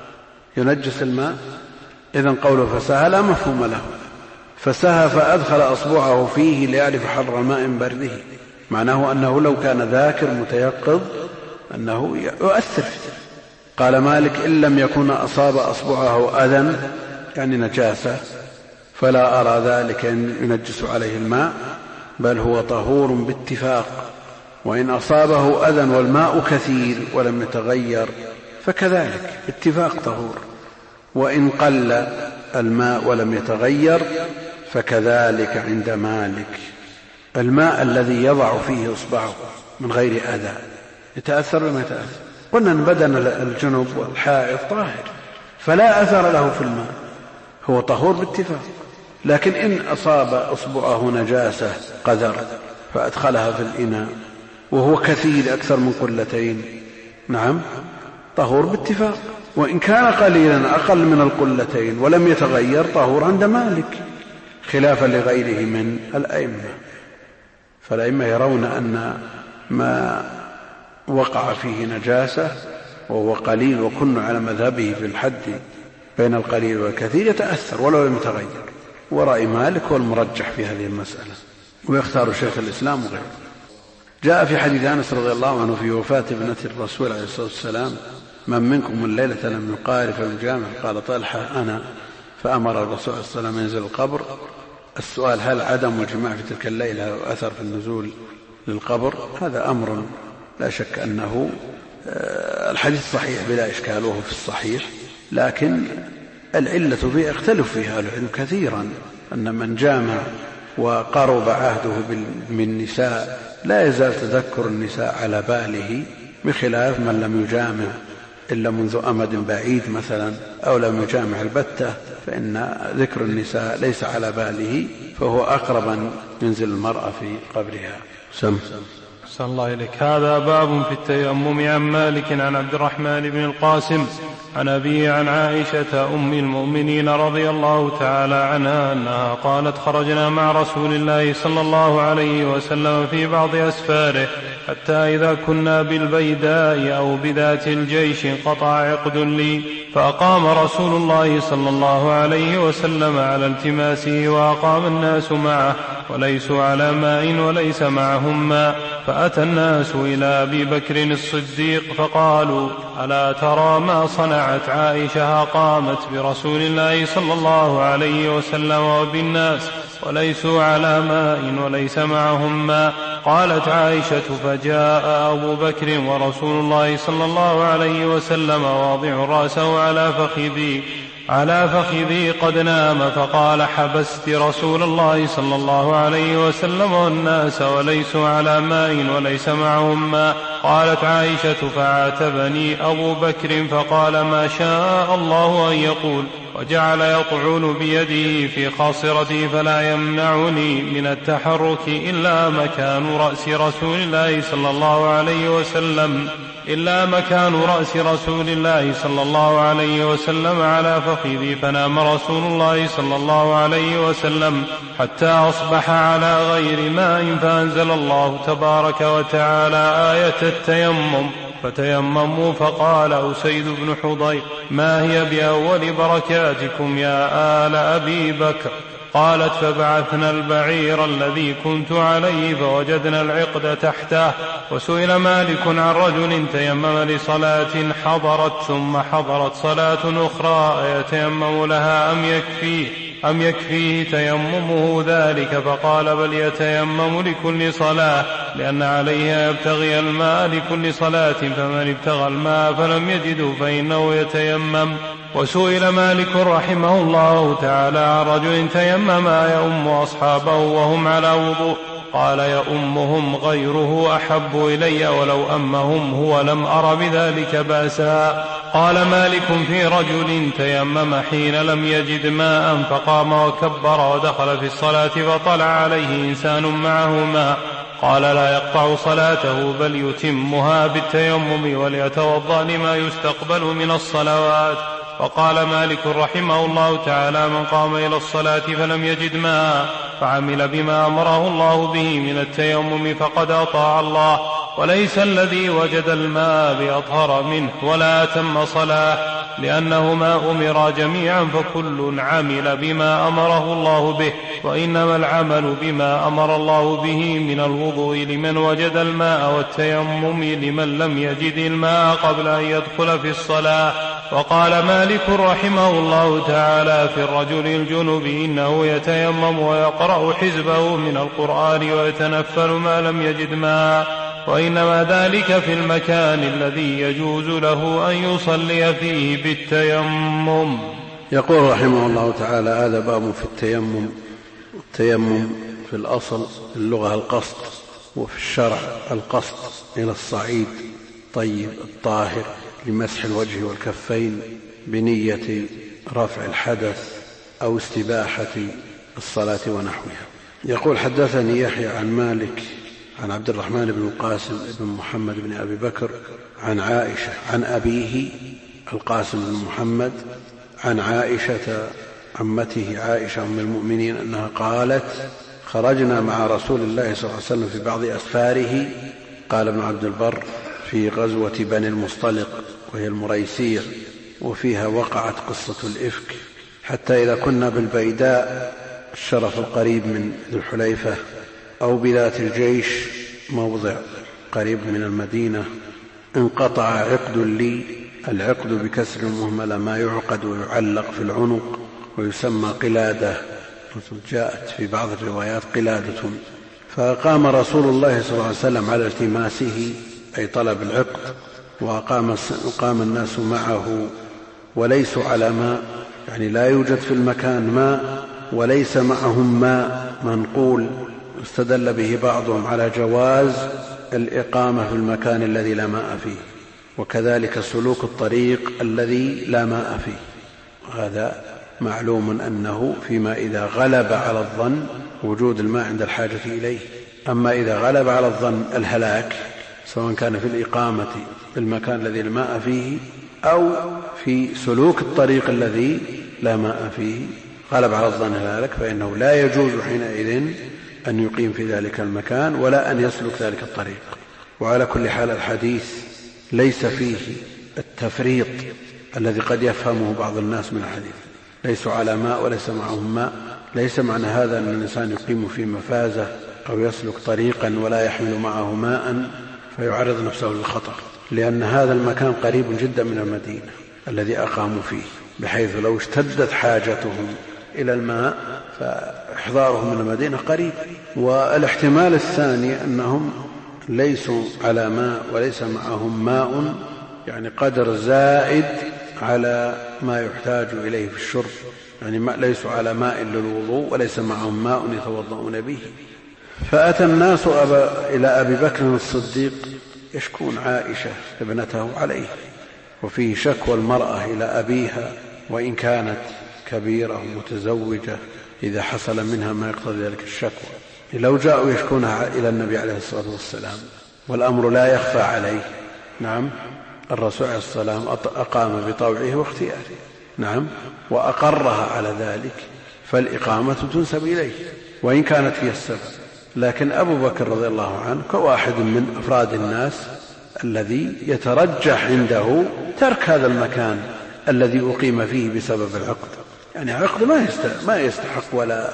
ينجس الماء؟ إذن قوله فسهى لا مفهوم له. فسهى فأدخل أصبعه فيه ليعرف حر الماء من برده، معناه أنه لو كان ذاكر متيقظ أنه يؤثر فيه. قال مالك إن لم يكن أصاب أصبعه أذى يعني نجاسة فلا أرى ذلك أن ينجس عليه الماء، بل هو طهور باتفاق. وإن أصابه أذى والماء كثير ولم يتغير فكذلك باتفاق طهور، وإن قل الماء ولم يتغير فكذلك عند مالك. الماء الذي يضع فيه إصبعه من غير أذى يتأثر ولا ما يتأثر؟ قلنا أن بدن الجنب والحائض طاهر فلا أثر له في الماء، هو طهور باتفاق. لكن إن أصاب أصبعه نجاسة قذر فأدخلها في الإناء وهو كثير أكثر من قلتين، نعم طهور باتفاق. وإن كان قليلا أقل من القلتين ولم يتغير طهور عند مالك، خلافا لغيره من الأئمة. فالأئمة يرون أن ما وقع فيه نجاسة وهو قليل وكن على مذهبه في الحد بين القليل والكثير يتأثر ولو لم يتغير، ورأي مالك هو المرجح في هذه المسألة، ويختار شيخ الإسلام وغيره. جاء في حديث أنس رضي الله عنه في وفاة ابنة الرسول عليه الصلاة والسلام من منكم الليلة لم يقارف الجامع؟ قال طلحة أنا. فأمر الرسول صلى الله عليه وسلم ينزل القبر. السؤال هل عدم الجماع في تلك الليلة له أثر في النزول للقبر؟ هذا أمر لا شك أنه الحديث صحيح بلا إشكال وهو في الصحيح، لكن العلة فيه اختلف فيها العلم كثيرا، أن من جامع وقرب عهده بالنساء لا يزال تذكر النساء على باله، بخلاف من لم يجامع إلا منذ أمد بعيد مثلا أو لم يجامع البتة، فإن ذكر النساء ليس على باله، فهو أقرب أن ينزل المرأة في قبرها. أحسن الله إليك. هذا باب في التيمم. عن مالك عن عبد الرحمن بن القاسم عن أبيه عن عائشة أم المؤمنين رضي الله تعالى عنها أنها قالت خرجنا مع رسول الله صلى الله عليه وسلم في بعض أسفاره حتى إذا كنا بالبيداء أو بذات الجيش انقطع عقد لي فأقام رسول الله صلى الله عليه وسلم على التماسه وأقام الناس معه وليسوا على ماء وليس معهم ماء. فأتى الناس إلى أبي بكر الصديق فقالوا: ألا ترى ما صنعت عائشة؟ قامت برسول الله صلى الله عليه وسلم وبالناس وليسوا على ماء وليس معهم ماء. قالت عائشة: فجاء أبو بكر ورسول الله صلى الله عليه وسلم واضع رأسه على فخذي قد نام، فقال: حبست رسول الله صلى الله عليه وسلم والناس وليسوا على ماء وليس معهم ماء. قالت عائشة: فعاتبني أبو بكر فقال: ما شاء الله أن يقول، وجعل يطعن بيده في خاصرتي فلا يمنعني من التحرك إلا مكان رأس رسول الله صلى الله عليه وسلم على فخذي، فنام رسول الله صلى الله عليه وسلم حتى أصبح على غير ماء، فأنزل الله تبارك وتعالى آية التيمم: فتيمموا. فقال أسيد بن حضير: ما هي بأول بركاتكم يا آل أبي بكر؟ قالت: فبعثنا البعير الذي كنت عليه فوجدنا العقد تحته. وسئل مالك عن رجل تيمم لصلاة حضرت ثم حضرت صلاة أخرى أيتيمم لها أم يكفيه تيممه ذلك؟ فقال: بل يتيمم لكل صلاة، لأن عليه يبتغي الماء لكل صلاة، فمن ابتغى الماء فلم يجده فإنه يتيمم. وسئل مالك رحمه الله تعالى عن رجل تيمم يؤم أصحابه وهم على وضوء، قال: يؤمهم غيره أحب إلي، ولو أمهم هو لم أر بذلك بأسا. قال مالك: في رجل تيمم حين لم يجد ماء فقام وكبر ودخل في الصلاة فطلع عليه إنسان معه ماء، قال: لا يقطع صلاته بل يتمها بالتيمم وليتوضأ لما يستقبل من الصلوات. وقال مالك رحمه الله تعالى: من قام إلى الصلاة فلم يجد ماء فعمل بما أمره الله به من التيمم فقد أطاع الله، وليس الذي وجد الماء بأطهر منه ولا أتم صلاة، لأنهما أمرا جميعا فكل عمل بما أمره الله به، وإنما العمل بما أمر الله به من الوضوء لمن وجد الماء، والتيمم لمن لم يجد الماء قبل أن يدخل في الصلاة. وقال مالك رحمه الله تعالى: في الرجل الجنب إنه يتيمم ويقرأ حزبه من القرآن ويتنفل ما لم يجد ماء، وإنما ذلك في المكان الذي يجوز له أن يصلي فيه بالتيمم. يقول رحمه الله تعالى: هذا باب في التيمم. التيمم في الأصل في اللغة القصد، وفي الشرع القصد إلى الصعيد طيب الطاهر لمسح الوجه والكفين بنية رفع الحدث أو استباحة الصلاة ونحوها. يقول: حدثني يحيى عن مالك عن عبد الرحمن بن القاسم بن محمد بن أبي بكر عن عائشة عن أبيه القاسم بن محمد عن عائشة عمته عائشة أم المؤمنين أنها قالت: خرجنا مع رسول الله صلى الله عليه وسلم في بعض أسفاره، قال ابن عبد البر، في غزوة بني المصطلق وهي المريسير، وفيها وقعت قصة الإفك، حتى إذا كنا بالبيداء الشرف القريب من ذو الحليفة أو بذات الجيش موضع قريب من المدينة، انقطع عقد لي. العقد بكسر المهملة ما يعقد ويعلق في العنق ويسمى قلادة، جاءت في بعض الروايات قلادة. فأقام رسول الله صلى الله عليه وسلم على التماسه أي طلب العقد، وقام الناس معه وليسوا على ماء، يعني لا يوجد في المكان ماء وليس معهم ماء منقول. استدل به بعضهم على جواز الإقامة في المكان الذي لا ماء فيه، وكذلك سلوك الطريق الذي لا ماء فيه. هذا معلوم أنه فيما إذا غلب على الظن وجود الماء عند الحاجة إليه. أما إذا غلب على الظن الهلاك، سواء كان في الإقامة في المكان الذي لا ماء فيه أو في سلوك الطريق الذي لا ماء فيه، غلب على الظن الهلاك، فإنه لا يجوز حينئذ أن يقيم في ذلك المكان ولا أن يسلك ذلك الطريق. وعلى كل حال الحديث ليس فيه التفريط الذي قد يفهمه بعض الناس من الحديث، ليسوا على ماء وليس معهم ماء. ليس معنى هذا أن الإنسان يقيم في مفازة أو يسلك طريقا ولا يحمل معه ماء فيعرض نفسه للخطر، لأن هذا المكان قريب جدا من المدينة الذي أقاموا فيه، بحيث لو اشتدت حاجتهم إلى الماء فإحضارهم من المدينة قريب. والاحتمال الثاني أنهم ليسوا على ماء وليس معهم ماء، يعني قدر زائد على ما يحتاج إليه في الشرب، يعني ليسوا على ماء للوضوء وليس معهم ماء يتوضؤون به. فأتى الناس إلى أبي بكر الصديق يشكون عائشة ابنته عليه، وفيه شكوى المرأة إلى أبيها وإن كانت كبيرة متزوجة إذا حصل منها ما يقتضي ذلك الشكوى. لو جاءوا يشكونها إلى النبي عليه الصلاة والسلام والأمر لا يخفى عليه، نعم، الرسول عليه الصلاة والسلام أقام بطوعه واختياره، نعم، وأقرها على ذلك، فالإقامة تنسب إليه وإن كانت هي السبب. لكن أبو بكر رضي الله عنه كواحد من أفراد الناس الذي يترجح عنده ترك هذا المكان الذي أقيم فيه بسبب العقد، يعني عقد ما يستحق ولا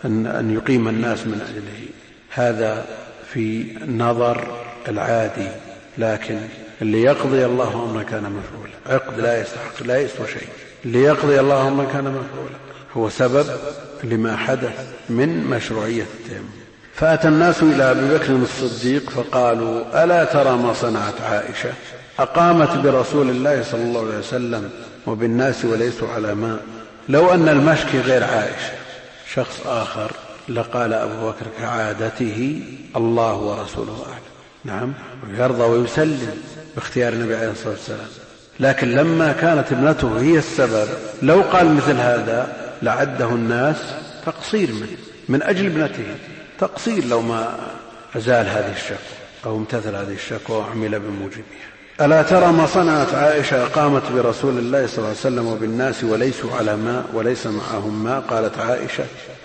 أن يقيم الناس من أجله، هذا في النظر العادي. لكن اللي يقضي الله أمرا كان مفعولا، عقد لا يستحق لا يسوى شيء، اللي يقضي الله أمرا كان مفعولا هو سبب لما حدث من مشروعية التيمم. فأتى الناس إلى أبي بكر الصديق فقالوا: ألا ترى ما صنعت عائشة؟ أقامت برسول الله صلى الله عليه وسلم وبالناس وليسوا على ماء. لو أن المشكي غير عائشة شخص آخر لقال أبو بكر كعادته: الله ورسوله أعلم، نعم، ويرضى ويسلم باختيار النبي عليه الصلاة والسلام. لكن لما كانت ابنته هي السبب لو قال مثل هذا لعده الناس تقصير من أجل ابنته، تقصير لو ما أزال هذه الشكوى أو امتثل هذه الشكوى وعمل بموجبها. ألا ترى ما صنعت عائشة؟ قامت برسول الله صلى الله عليه وسلم وبالناس وليسوا على ماء وليس معهم ماء. قالت عائشة: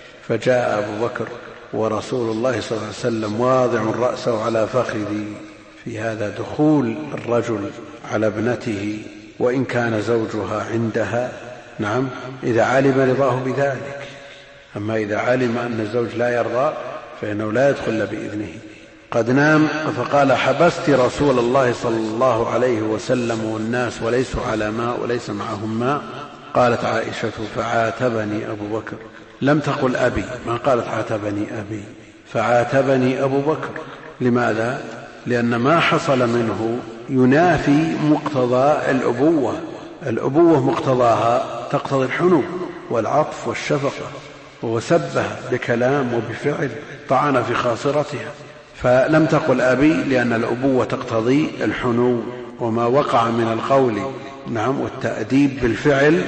فجاء أبو بكر ورسول الله صلى الله عليه وسلم واضع رأسه على فخذي. في هذا دخول الرجل على ابنته وإن كان زوجها عندها، نعم، إذا علم رضاه بذلك. أما إذا علم أن الزوج لا يرضى فإنه لا يدخل بإذنه. قد نام فقال: حبست رسول الله صلى الله عليه وسلم والناس وليسوا على ماء وليس معهم ماء. قالت عائشة: فعاتبني أبو بكر. لم تقل أبي، ما قالت عاتبني أبي، فعاتبني أبو بكر. لماذا؟ لأن ما حصل منه ينافي مقتضى الأبوة. الأبوة مقتضاها تقتضي الحنو والعطف والشفقة، وسبها بكلام وبفعل، طعن في خاصرتها. فلم تقل أبي لأن الأبوة تقتضي الحنو، وما وقع من القول، نعم، والتأديب بالفعل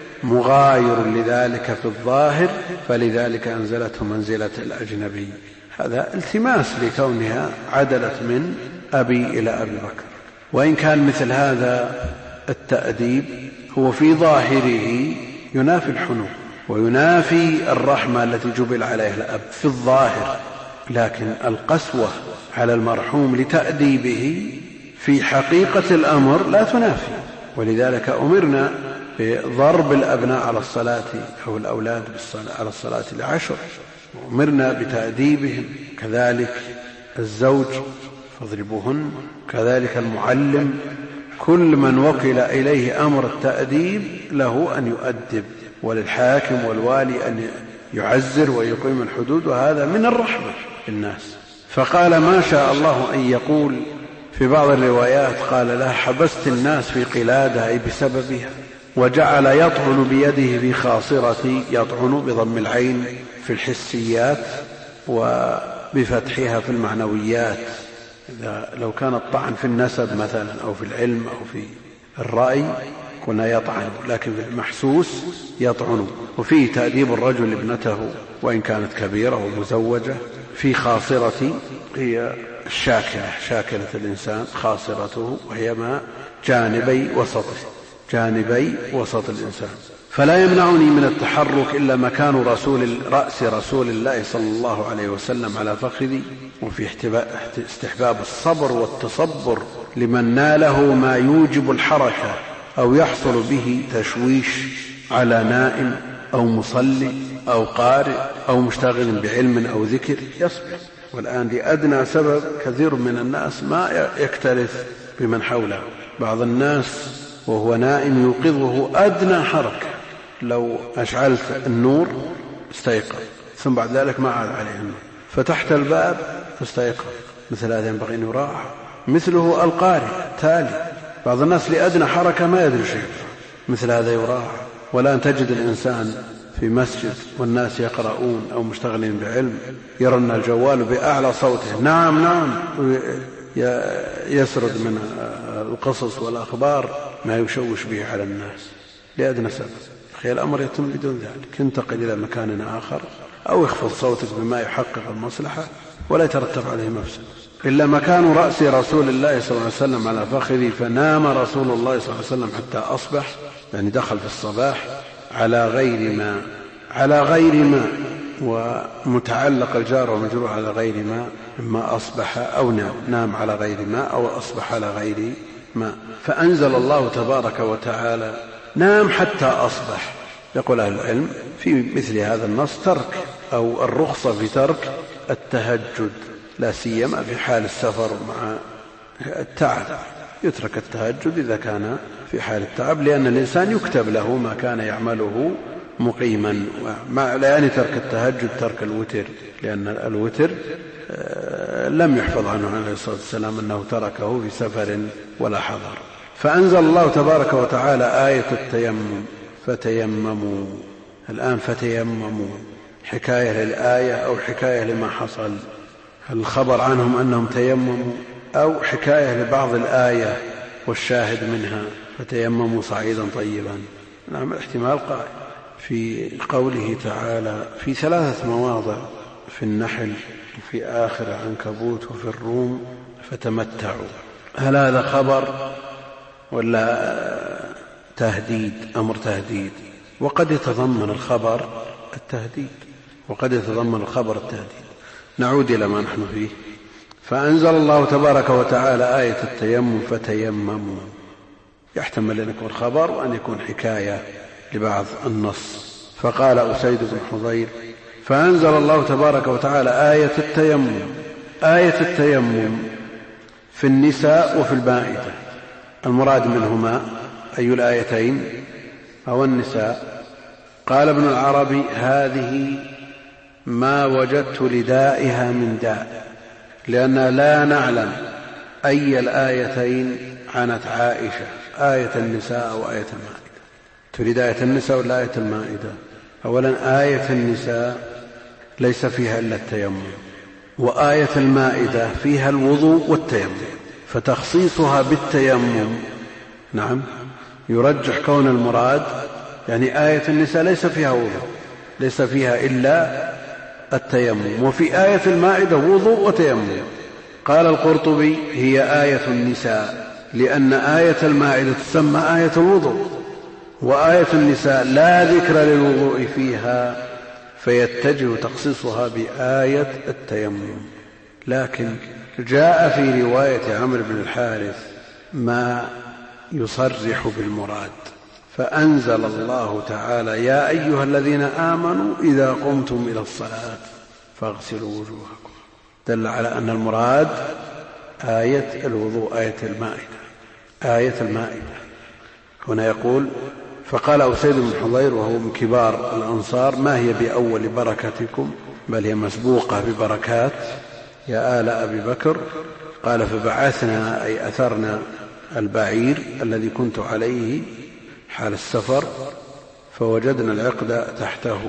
مغاير لذلك في الظاهر، فلذلك أنزلته منزلة الأجنبي. هذا التماس لكونها عدلت من أبي إلى أبي بكر. وإن كان مثل هذا التأديب هو في ظاهره ينافي الحنو وينافي الرحمة التي جبل عليها الأب في الظاهر، لكن القسوة على المرحوم لتأديبه في حقيقة الأمر لا تنافي. ولذلك أمرنا بضرب الأبناء على الصلاة أو الأولاد على الصلاة ل10، وأمرنا بتأديبهم، كذلك الزوج فاضربوهن، كذلك المعلم، كل من وكل إليه أمر التأديب له أن يؤدب، وللحاكم والوالي أن يعزر ويقيم الحدود، وهذا من الرحمة بالناس. فقال: ما شاء الله أن يقول. في بعض الروايات قال لها: حبست الناس في قلادة، أي بسببها. وجعل يطعن بيده في خاصرتي، يطعن بضم العين في الحسيات وبفتحها في المعنويات. إذا لو كان الطعن في النسب مثلا أو في العلم أو في الرأي كنا يطعن، لكن في المحسوس يطعن. وفيه تأديب الرجل ابنته وإن كانت كبيرة ومزوجة. في خاصرتي هي الشاكلة، شاكلة الإنسان خاصرته، وهي ما جانبي وسط الإنسان. فلا يمنعني من التحرك إلا مكان رأس رسول الله صلى الله عليه وسلم على فخذي. وفي استحباب الصبر والتصبر لمن ناله ما يوجب الحركة أو يحصل به تشويش على نائم أو مصلي أو قارئ أو مشتغل بعلم أو ذكر يصبر. والآن لأدنى سبب كثير من الناس ما يكترث بمن حوله. بعض الناس وهو نائم يوقظه أدنى حركة، لو أشعلت النور استيقظ، ثم بعد ذلك ما عاد عليه النور، فتحت الباب فاستيقظ. مثل هذا ينبغي أن يراعى. مثله القارئ تالي، بعض الناس لأدنى حركة ما يدري شيء، مثل هذا يراعى. ولا أن تجد الإنسان في مسجد والناس يقرؤون أو مشتغلين بعلم يرن الجوال بأعلى صوته نعم نعم، يسرد من القصص والأخبار ما يشوش به على الناس لأدنى سبب. أخي الأمر يتم بدون ذلك. انتقل إلى مكان آخر أو اخفض صوتك بما يحقق المصلحة ولا يترتب عليه مفسد. إلا مكان رأس رسول الله صلى الله عليه وسلم على فخذه، فنام رسول الله صلى الله عليه وسلم حتى أصبح، يعني دخل في الصباح على غير ماء ومتعلق الجار ومجرور على غير ماء، إما أصبح أو نام على غير ماء أو أصبح على غير ماء. فأنزل الله تبارك وتعالى نام حتى أصبح. يقول أهل العلم في مثل هذا النص ترك أو الرخصة في ترك التهجد، لا سيما في حال السفر مع التعب، يترك التهجد إذا كان في حال التعب، لأن الإنسان يكتب له ما كان يعمله مقيما. لا يعني ترك التهجد ترك الوتر، لأن الوتر لم يحفظ عنه عليه الصلاة والسلام أنه تركه في سفر ولا حضر. فأنزل الله تبارك وتعالى آية التيمم فتيمموا. الآن فتيمموا حكاية للآية أو حكاية لما حصل؟ هل الخبر عنهم أنهم تيمموا أو حكاية لبعض الآية والشاهد منها فتيمموا صعيدا طيبا؟ نعم، الاحتمال قائم في قوله تعالى في 3 مواضع، في النحل وفي آخر العنكبوت وفي الروم فتمتعوا. هل هذا خبر ولا تهديد؟ أمر تهديد، وقد يتضمن الخبر التهديد وقد يتضمن الخبر التهديد. نعود إلى ما نحن فيه. فأنزل الله تبارك وتعالى آية التيمم فتيمموا، يحتمل أن يكون خبر وأن يكون حكاية لبعض النص. فقال أسيد بن حضير فأنزل الله تبارك وتعالى آية التيمم. آية التيمم في النساء وفي المائدة، المراد منهما أي الآيتين أو النساء؟ قال ابن العربي هذه ما وجدت لدائها من داء، لأننا لا نعلم أي الآيتين عنت عائشة، آية النساء أو آية المائدة. تريد آية النساء ولا آية المائدة؟ أولا آية النساء ليس فيها إلا التيمم، وآية المائدة فيها الوضوء والتيمم، فتخصيصها بالتيمم نعم يرجح كون المراد، يعني آية النساء ليس فيها وضوء، ليس فيها إلا التيمم، وفي آية المائدة وضوء وتيمم. قال القرطبي هي آية النساء، لأن آية المائدة تسمى آية الوضوء، وآية النساء لا ذكر للوضوء فيها، فيتجه تخصيصها بآية التيمم. لكن جاء في رواية عمرو بن الحارث ما يصرح بالمراد، فأنزل الله تعالى يا أيها الذين آمنوا إذا قمتم إلى الصلاة فاغسلوا وجوهكم، دل على أن المراد آية الوضوء، آية المائدة. هنا يقول فقال أسيد بن حضير وهو من كبار الأنصار ما هي بأول بركتكم بل هي مسبوقة ببركات يا آل أبي بكر. قال فبعثنا أي أثرنا البعير الذي كنت عليه حال السفر، فوجدنا العقد تحته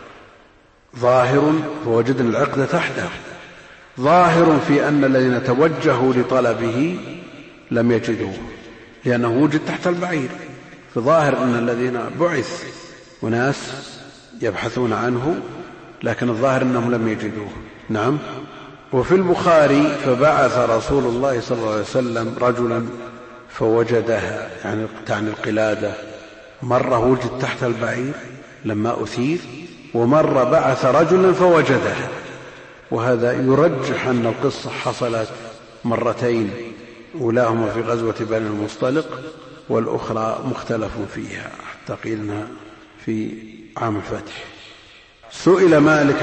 ظاهر في أن الذين توجهوا لطلبه لم يجدوه، لأنه وجد تحت البعير، فظاهر أن الذين بعث وناس يبحثون عنه، لكن الظاهر أنهم لم يجدوه. نعم. وفي البخاري فبعث رسول الله صلى الله عليه وسلم رجلا فوجدها، يعني تعني القلادة، مرة وجد تحت البعير لما أثير، ومرة بعث رجلا فوجدها. وهذا يرجح أن القصة حصلت مرتين، أولاهما في غزوة بني المصطلق والأخرى مختلف فيها حتى قيلنا في عام الفتح. سئل مالك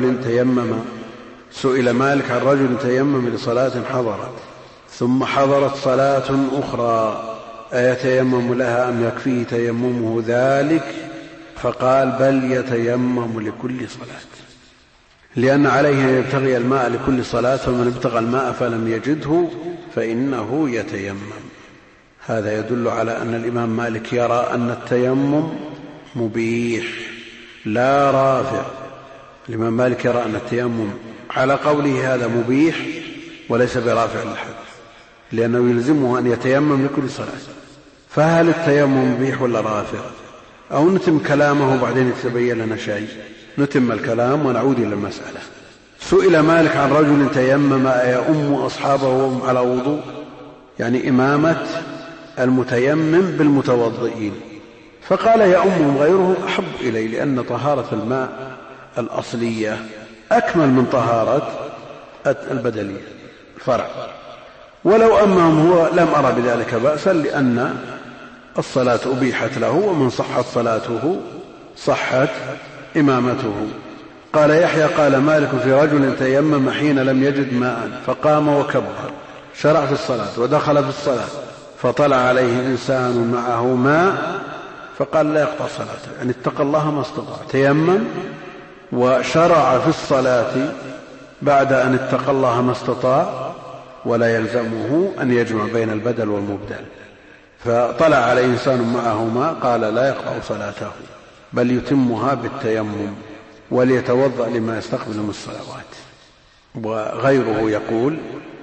عن رجل تيمم لصلاة حضرت ثم حضرت صلاة أخرى أيتيمم لها أم يكفيه تيممه ذلك؟ فقال بل يتيمم لكل صلاة، لأن عليه أن يبتغي الماء لكل صلاة، فمن ابتغى الماء فلم يجده فإنه يتيمم. هذا يدل على أن الإمام مالك يرى أن التيمم مبيح لا رافع. الإمام مالك يرى أن التيمم على قوله هذا مبيح وليس برافع للحدث، لأنه يلزمه أن يتيمم لكل صلاة. فهل التيمم مبيح ولا رافع؟ أو نتم كلامه وبعدين يتبين لنا شيء؟ نتم الكلام ونعود إلى المسألة. سئل مالك عن رجل تيمم أيؤم أصحابه وهم على وضوء، يعني إمامة المتيمم بالمتوضئين، فقال يؤمهم غيره أحب إلي، لأن طهارة الماء الأصلية أكمل من طهارة البدلية الفرع. ولو أمهم هو لم أرى بذلك بأسا، لأن الصلاة أبيحت له، ومن صحت صلاته صحت إمامته. قال يحيى قال مالك في رجل تيمم حين لم يجد ماء فقام وكبر، شرع في الصلاة ودخل في الصلاة، فطلع عليه إنسان معه ماء فقال لا يقطع صلاته، يعني اتقى الله ما استطاع، تيمم وشرع في الصلاة بعد أن اتقى الله ما استطاع، ولا يلزمه أن يجمع بين البدل والمبدل. فطلع عليه إنسان معه ماء قال لا يقطع صلاته بل يتمها بالتيمم وليتوضأ لما يستقبل من الصلوات. وغيره يقول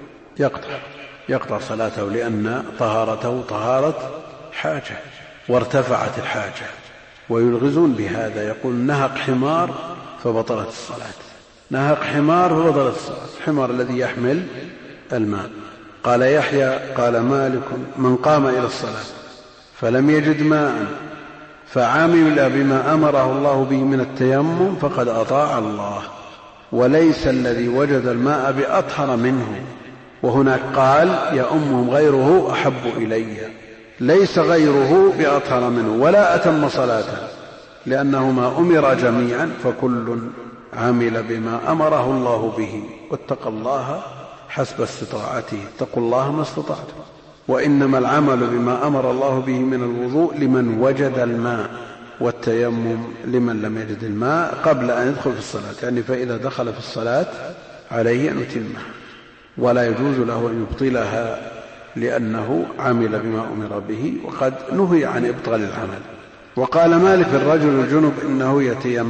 يقطع صلاته، لأن طهارته طهارة حاجة وارتفعت الحاجة. ويلغزون بهذا، يقول نهق حمار فبطلت الصلاة، نهق حمار فبطلت الصلاة، الحمار الذي يحمل الماء. قال يحيى قال مالك من قام إلى الصلاة فلم يجد ماء فعمل بما أمره الله به من التيمم فقد أطاع الله، وليس الذي وجد الماء بأطهر منه. وهناك قال يؤمهم غيره أحب إلي، ليس غيره بأطهر منه ولا أتم صلاته، لأنهما أمر جميعا، فكل عمل بما أمره الله به واتقى الله حسب استطاعته، اتقوا الله ما استطعتم. وإنما العمل بما أمر الله به من الوضوء لمن وجد الماء، والتيمم لمن لم يجد الماء قبل أن يدخل في الصلاة، يعني فإذا دخل في الصلاة عليه أن يتمها، ولا يجوز له أن يبطلها لأنه عمل بما أمر به، وقد نهي عن إبطال العمل. وقال مالك في الرجل الجنب إنه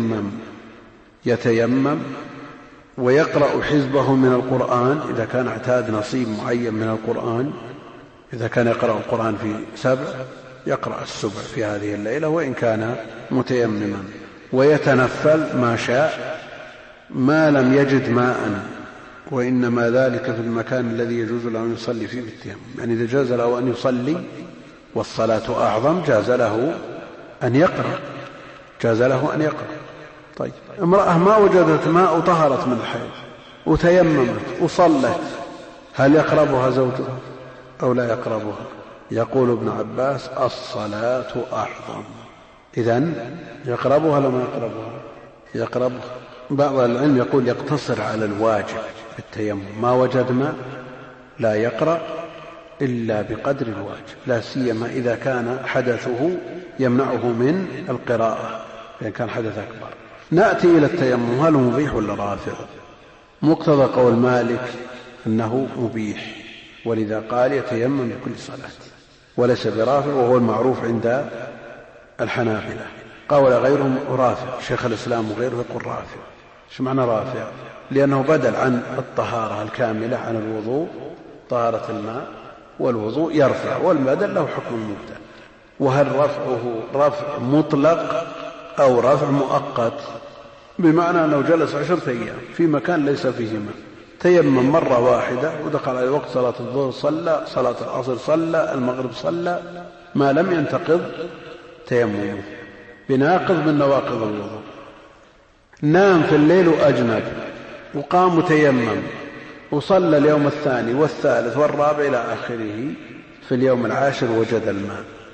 يتيمم ويقرأ حزبه من القرآن إذا كان اعتاد نصيب معين من القرآن. إذا كان يقرأ القرآن في 7 يقرأ 7 في هذه الليلة وإن كان متيمما، ويتنفل ما شاء ما لم يجد ماء، وإنما ذلك في المكان الذي يجوز له أن يصلي فيه بالتيمم. يعني إذا جاز له أن يصلي والصلاة أعظم جاز له أن يقرأ. طيب امرأة ما وجدت ماء وطهرت من الحيض وتيممت وصلت، هل يقربها زوجها أو لا يقربها؟ يقول ابن عباس الصلاة أعظم. إذن يقربها لما يقربها. بعض العلم يقول يقتصر على الواجب بالتيمم، ما وجد ماء لا يقرأ إلا بقدر الواجب، لا سيما إذا كان حدثه يمنعه من القراءة، إذا كان حدث أكبر. نأتي إلى التيمم، هل مبيح ولا رافع؟ مقتضى قول مالك أنه مبيح، ولذا قال يتيمم لكل صلاة وليس برافع، وهو المعروف عند الحنابلة. قال غيرهم رافع، شيخ الإسلام وغيره يقول رافع. ايش معنى رافع؟ لأنه بدل عن الطهارة الكاملة عن الوضوء، طهارة الماء والوضوء يرفع، والبدل له حكم المبدل. وهل رفعه رفع مطلق أو رفع مؤقت؟ بمعنى أنه جلس 10 أيام في مكان ليس فيه ماء، تيمم مرة واحدة ودخل على وقت صلاة الظهر صلى، صلاة العصر صلى، المغرب صلى، ما لم ينتقض تيممه بناقض من نواقض الوضوء. نام في الليل وأجنب وقام متيمم وصلى اليوم الثاني والثالث والرابع إلى آخره، في اليوم العاشر وجد الماء،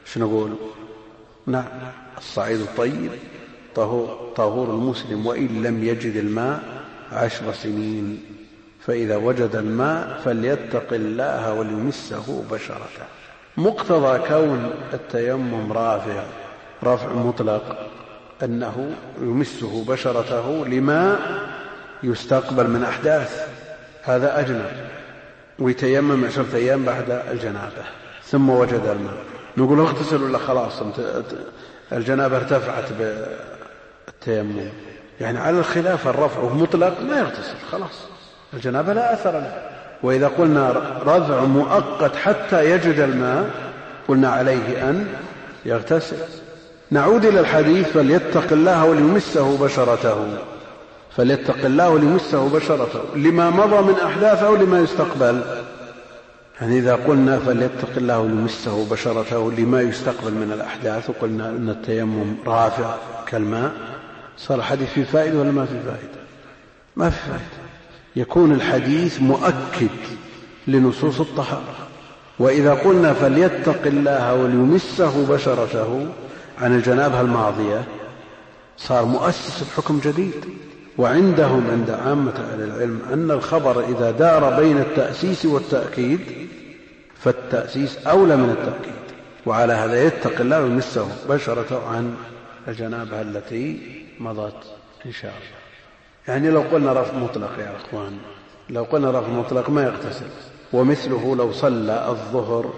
شو نقول؟ نعم، الصعيد الطيب طهور المسلم وإن لم يجد الماء 10 سنين، فإذا وجد الماء فليتق الله وليمسه بشرته. مقتضى كون التيمم رفع مطلق أنه يمسه بشرته لما يستقبل من أحداث، هذا أجنب، ويتيمم 10 أيام بعد الجنابة ثم وجد الماء، نقول اغتسل ولا خلاص الجنابة ارتفعت بالتيمم؟ يعني على الخلاف، الرفع مطلق ما يغتسل خلاص، الجنابة لا أثر له. وإذا قلنا رفع مؤقت حتى يجد الماء قلنا عليه أن يغتسل. نعود إلى الحديث: فليتق الله وليمسه بشرته، فليتق الله وليمسه بشرته لما مضى من أحداث أو لما يستقبل. يعني إذا قلنا فليتق الله وليمسه بشرته لما يستقبل من الأحداث، وقلنا أن التيمم رافع كالماء، صار الحديث فيه فائدة ولا ما فيه فائدة؟ ما فيه فائدة. يكون الحديث مؤكد لنصوص الطهارة. وإذا قلنا فليتق الله وليمسه بشرته عن الجنابة الماضية، صار مؤسس الحكم جديد. وعندهم عند عامة أهل العلم أن الخبر إذا دار بين التأسيس والتأكيد فالتأسيس أولى من التأكيد، وعلى هذا يتق الله ويمسه بشرته عن الجنابة التي مضت إن شاء الله. يعني لو قلنا رفع مطلق يا أخوان، لو قلنا رفع مطلق ما يغتسل. ومثله لو صلى الظهر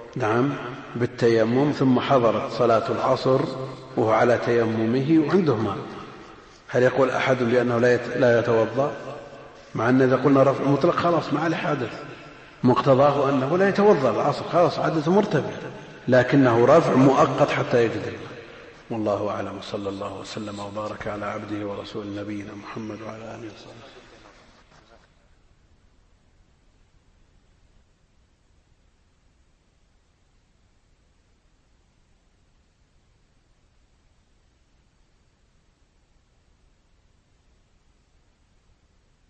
بالتيمم ثم حضرت صلاة العصر وهو على تيممه وعنده ماء، هل يقول أحد بأنه لا يتوضأ؟ مع أن إذا قلنا رفع مطلق خلاص ما عليه حدث، مقتضاه أنه لا يتوضأ العصر، خلاص حدث مرتفع، لكنه رفع مؤقت حتى يجد الماء. والله أعلم، صلى الله وسلم وبارك على عبده ورسول نبينا محمد وعلى آله وصحبه.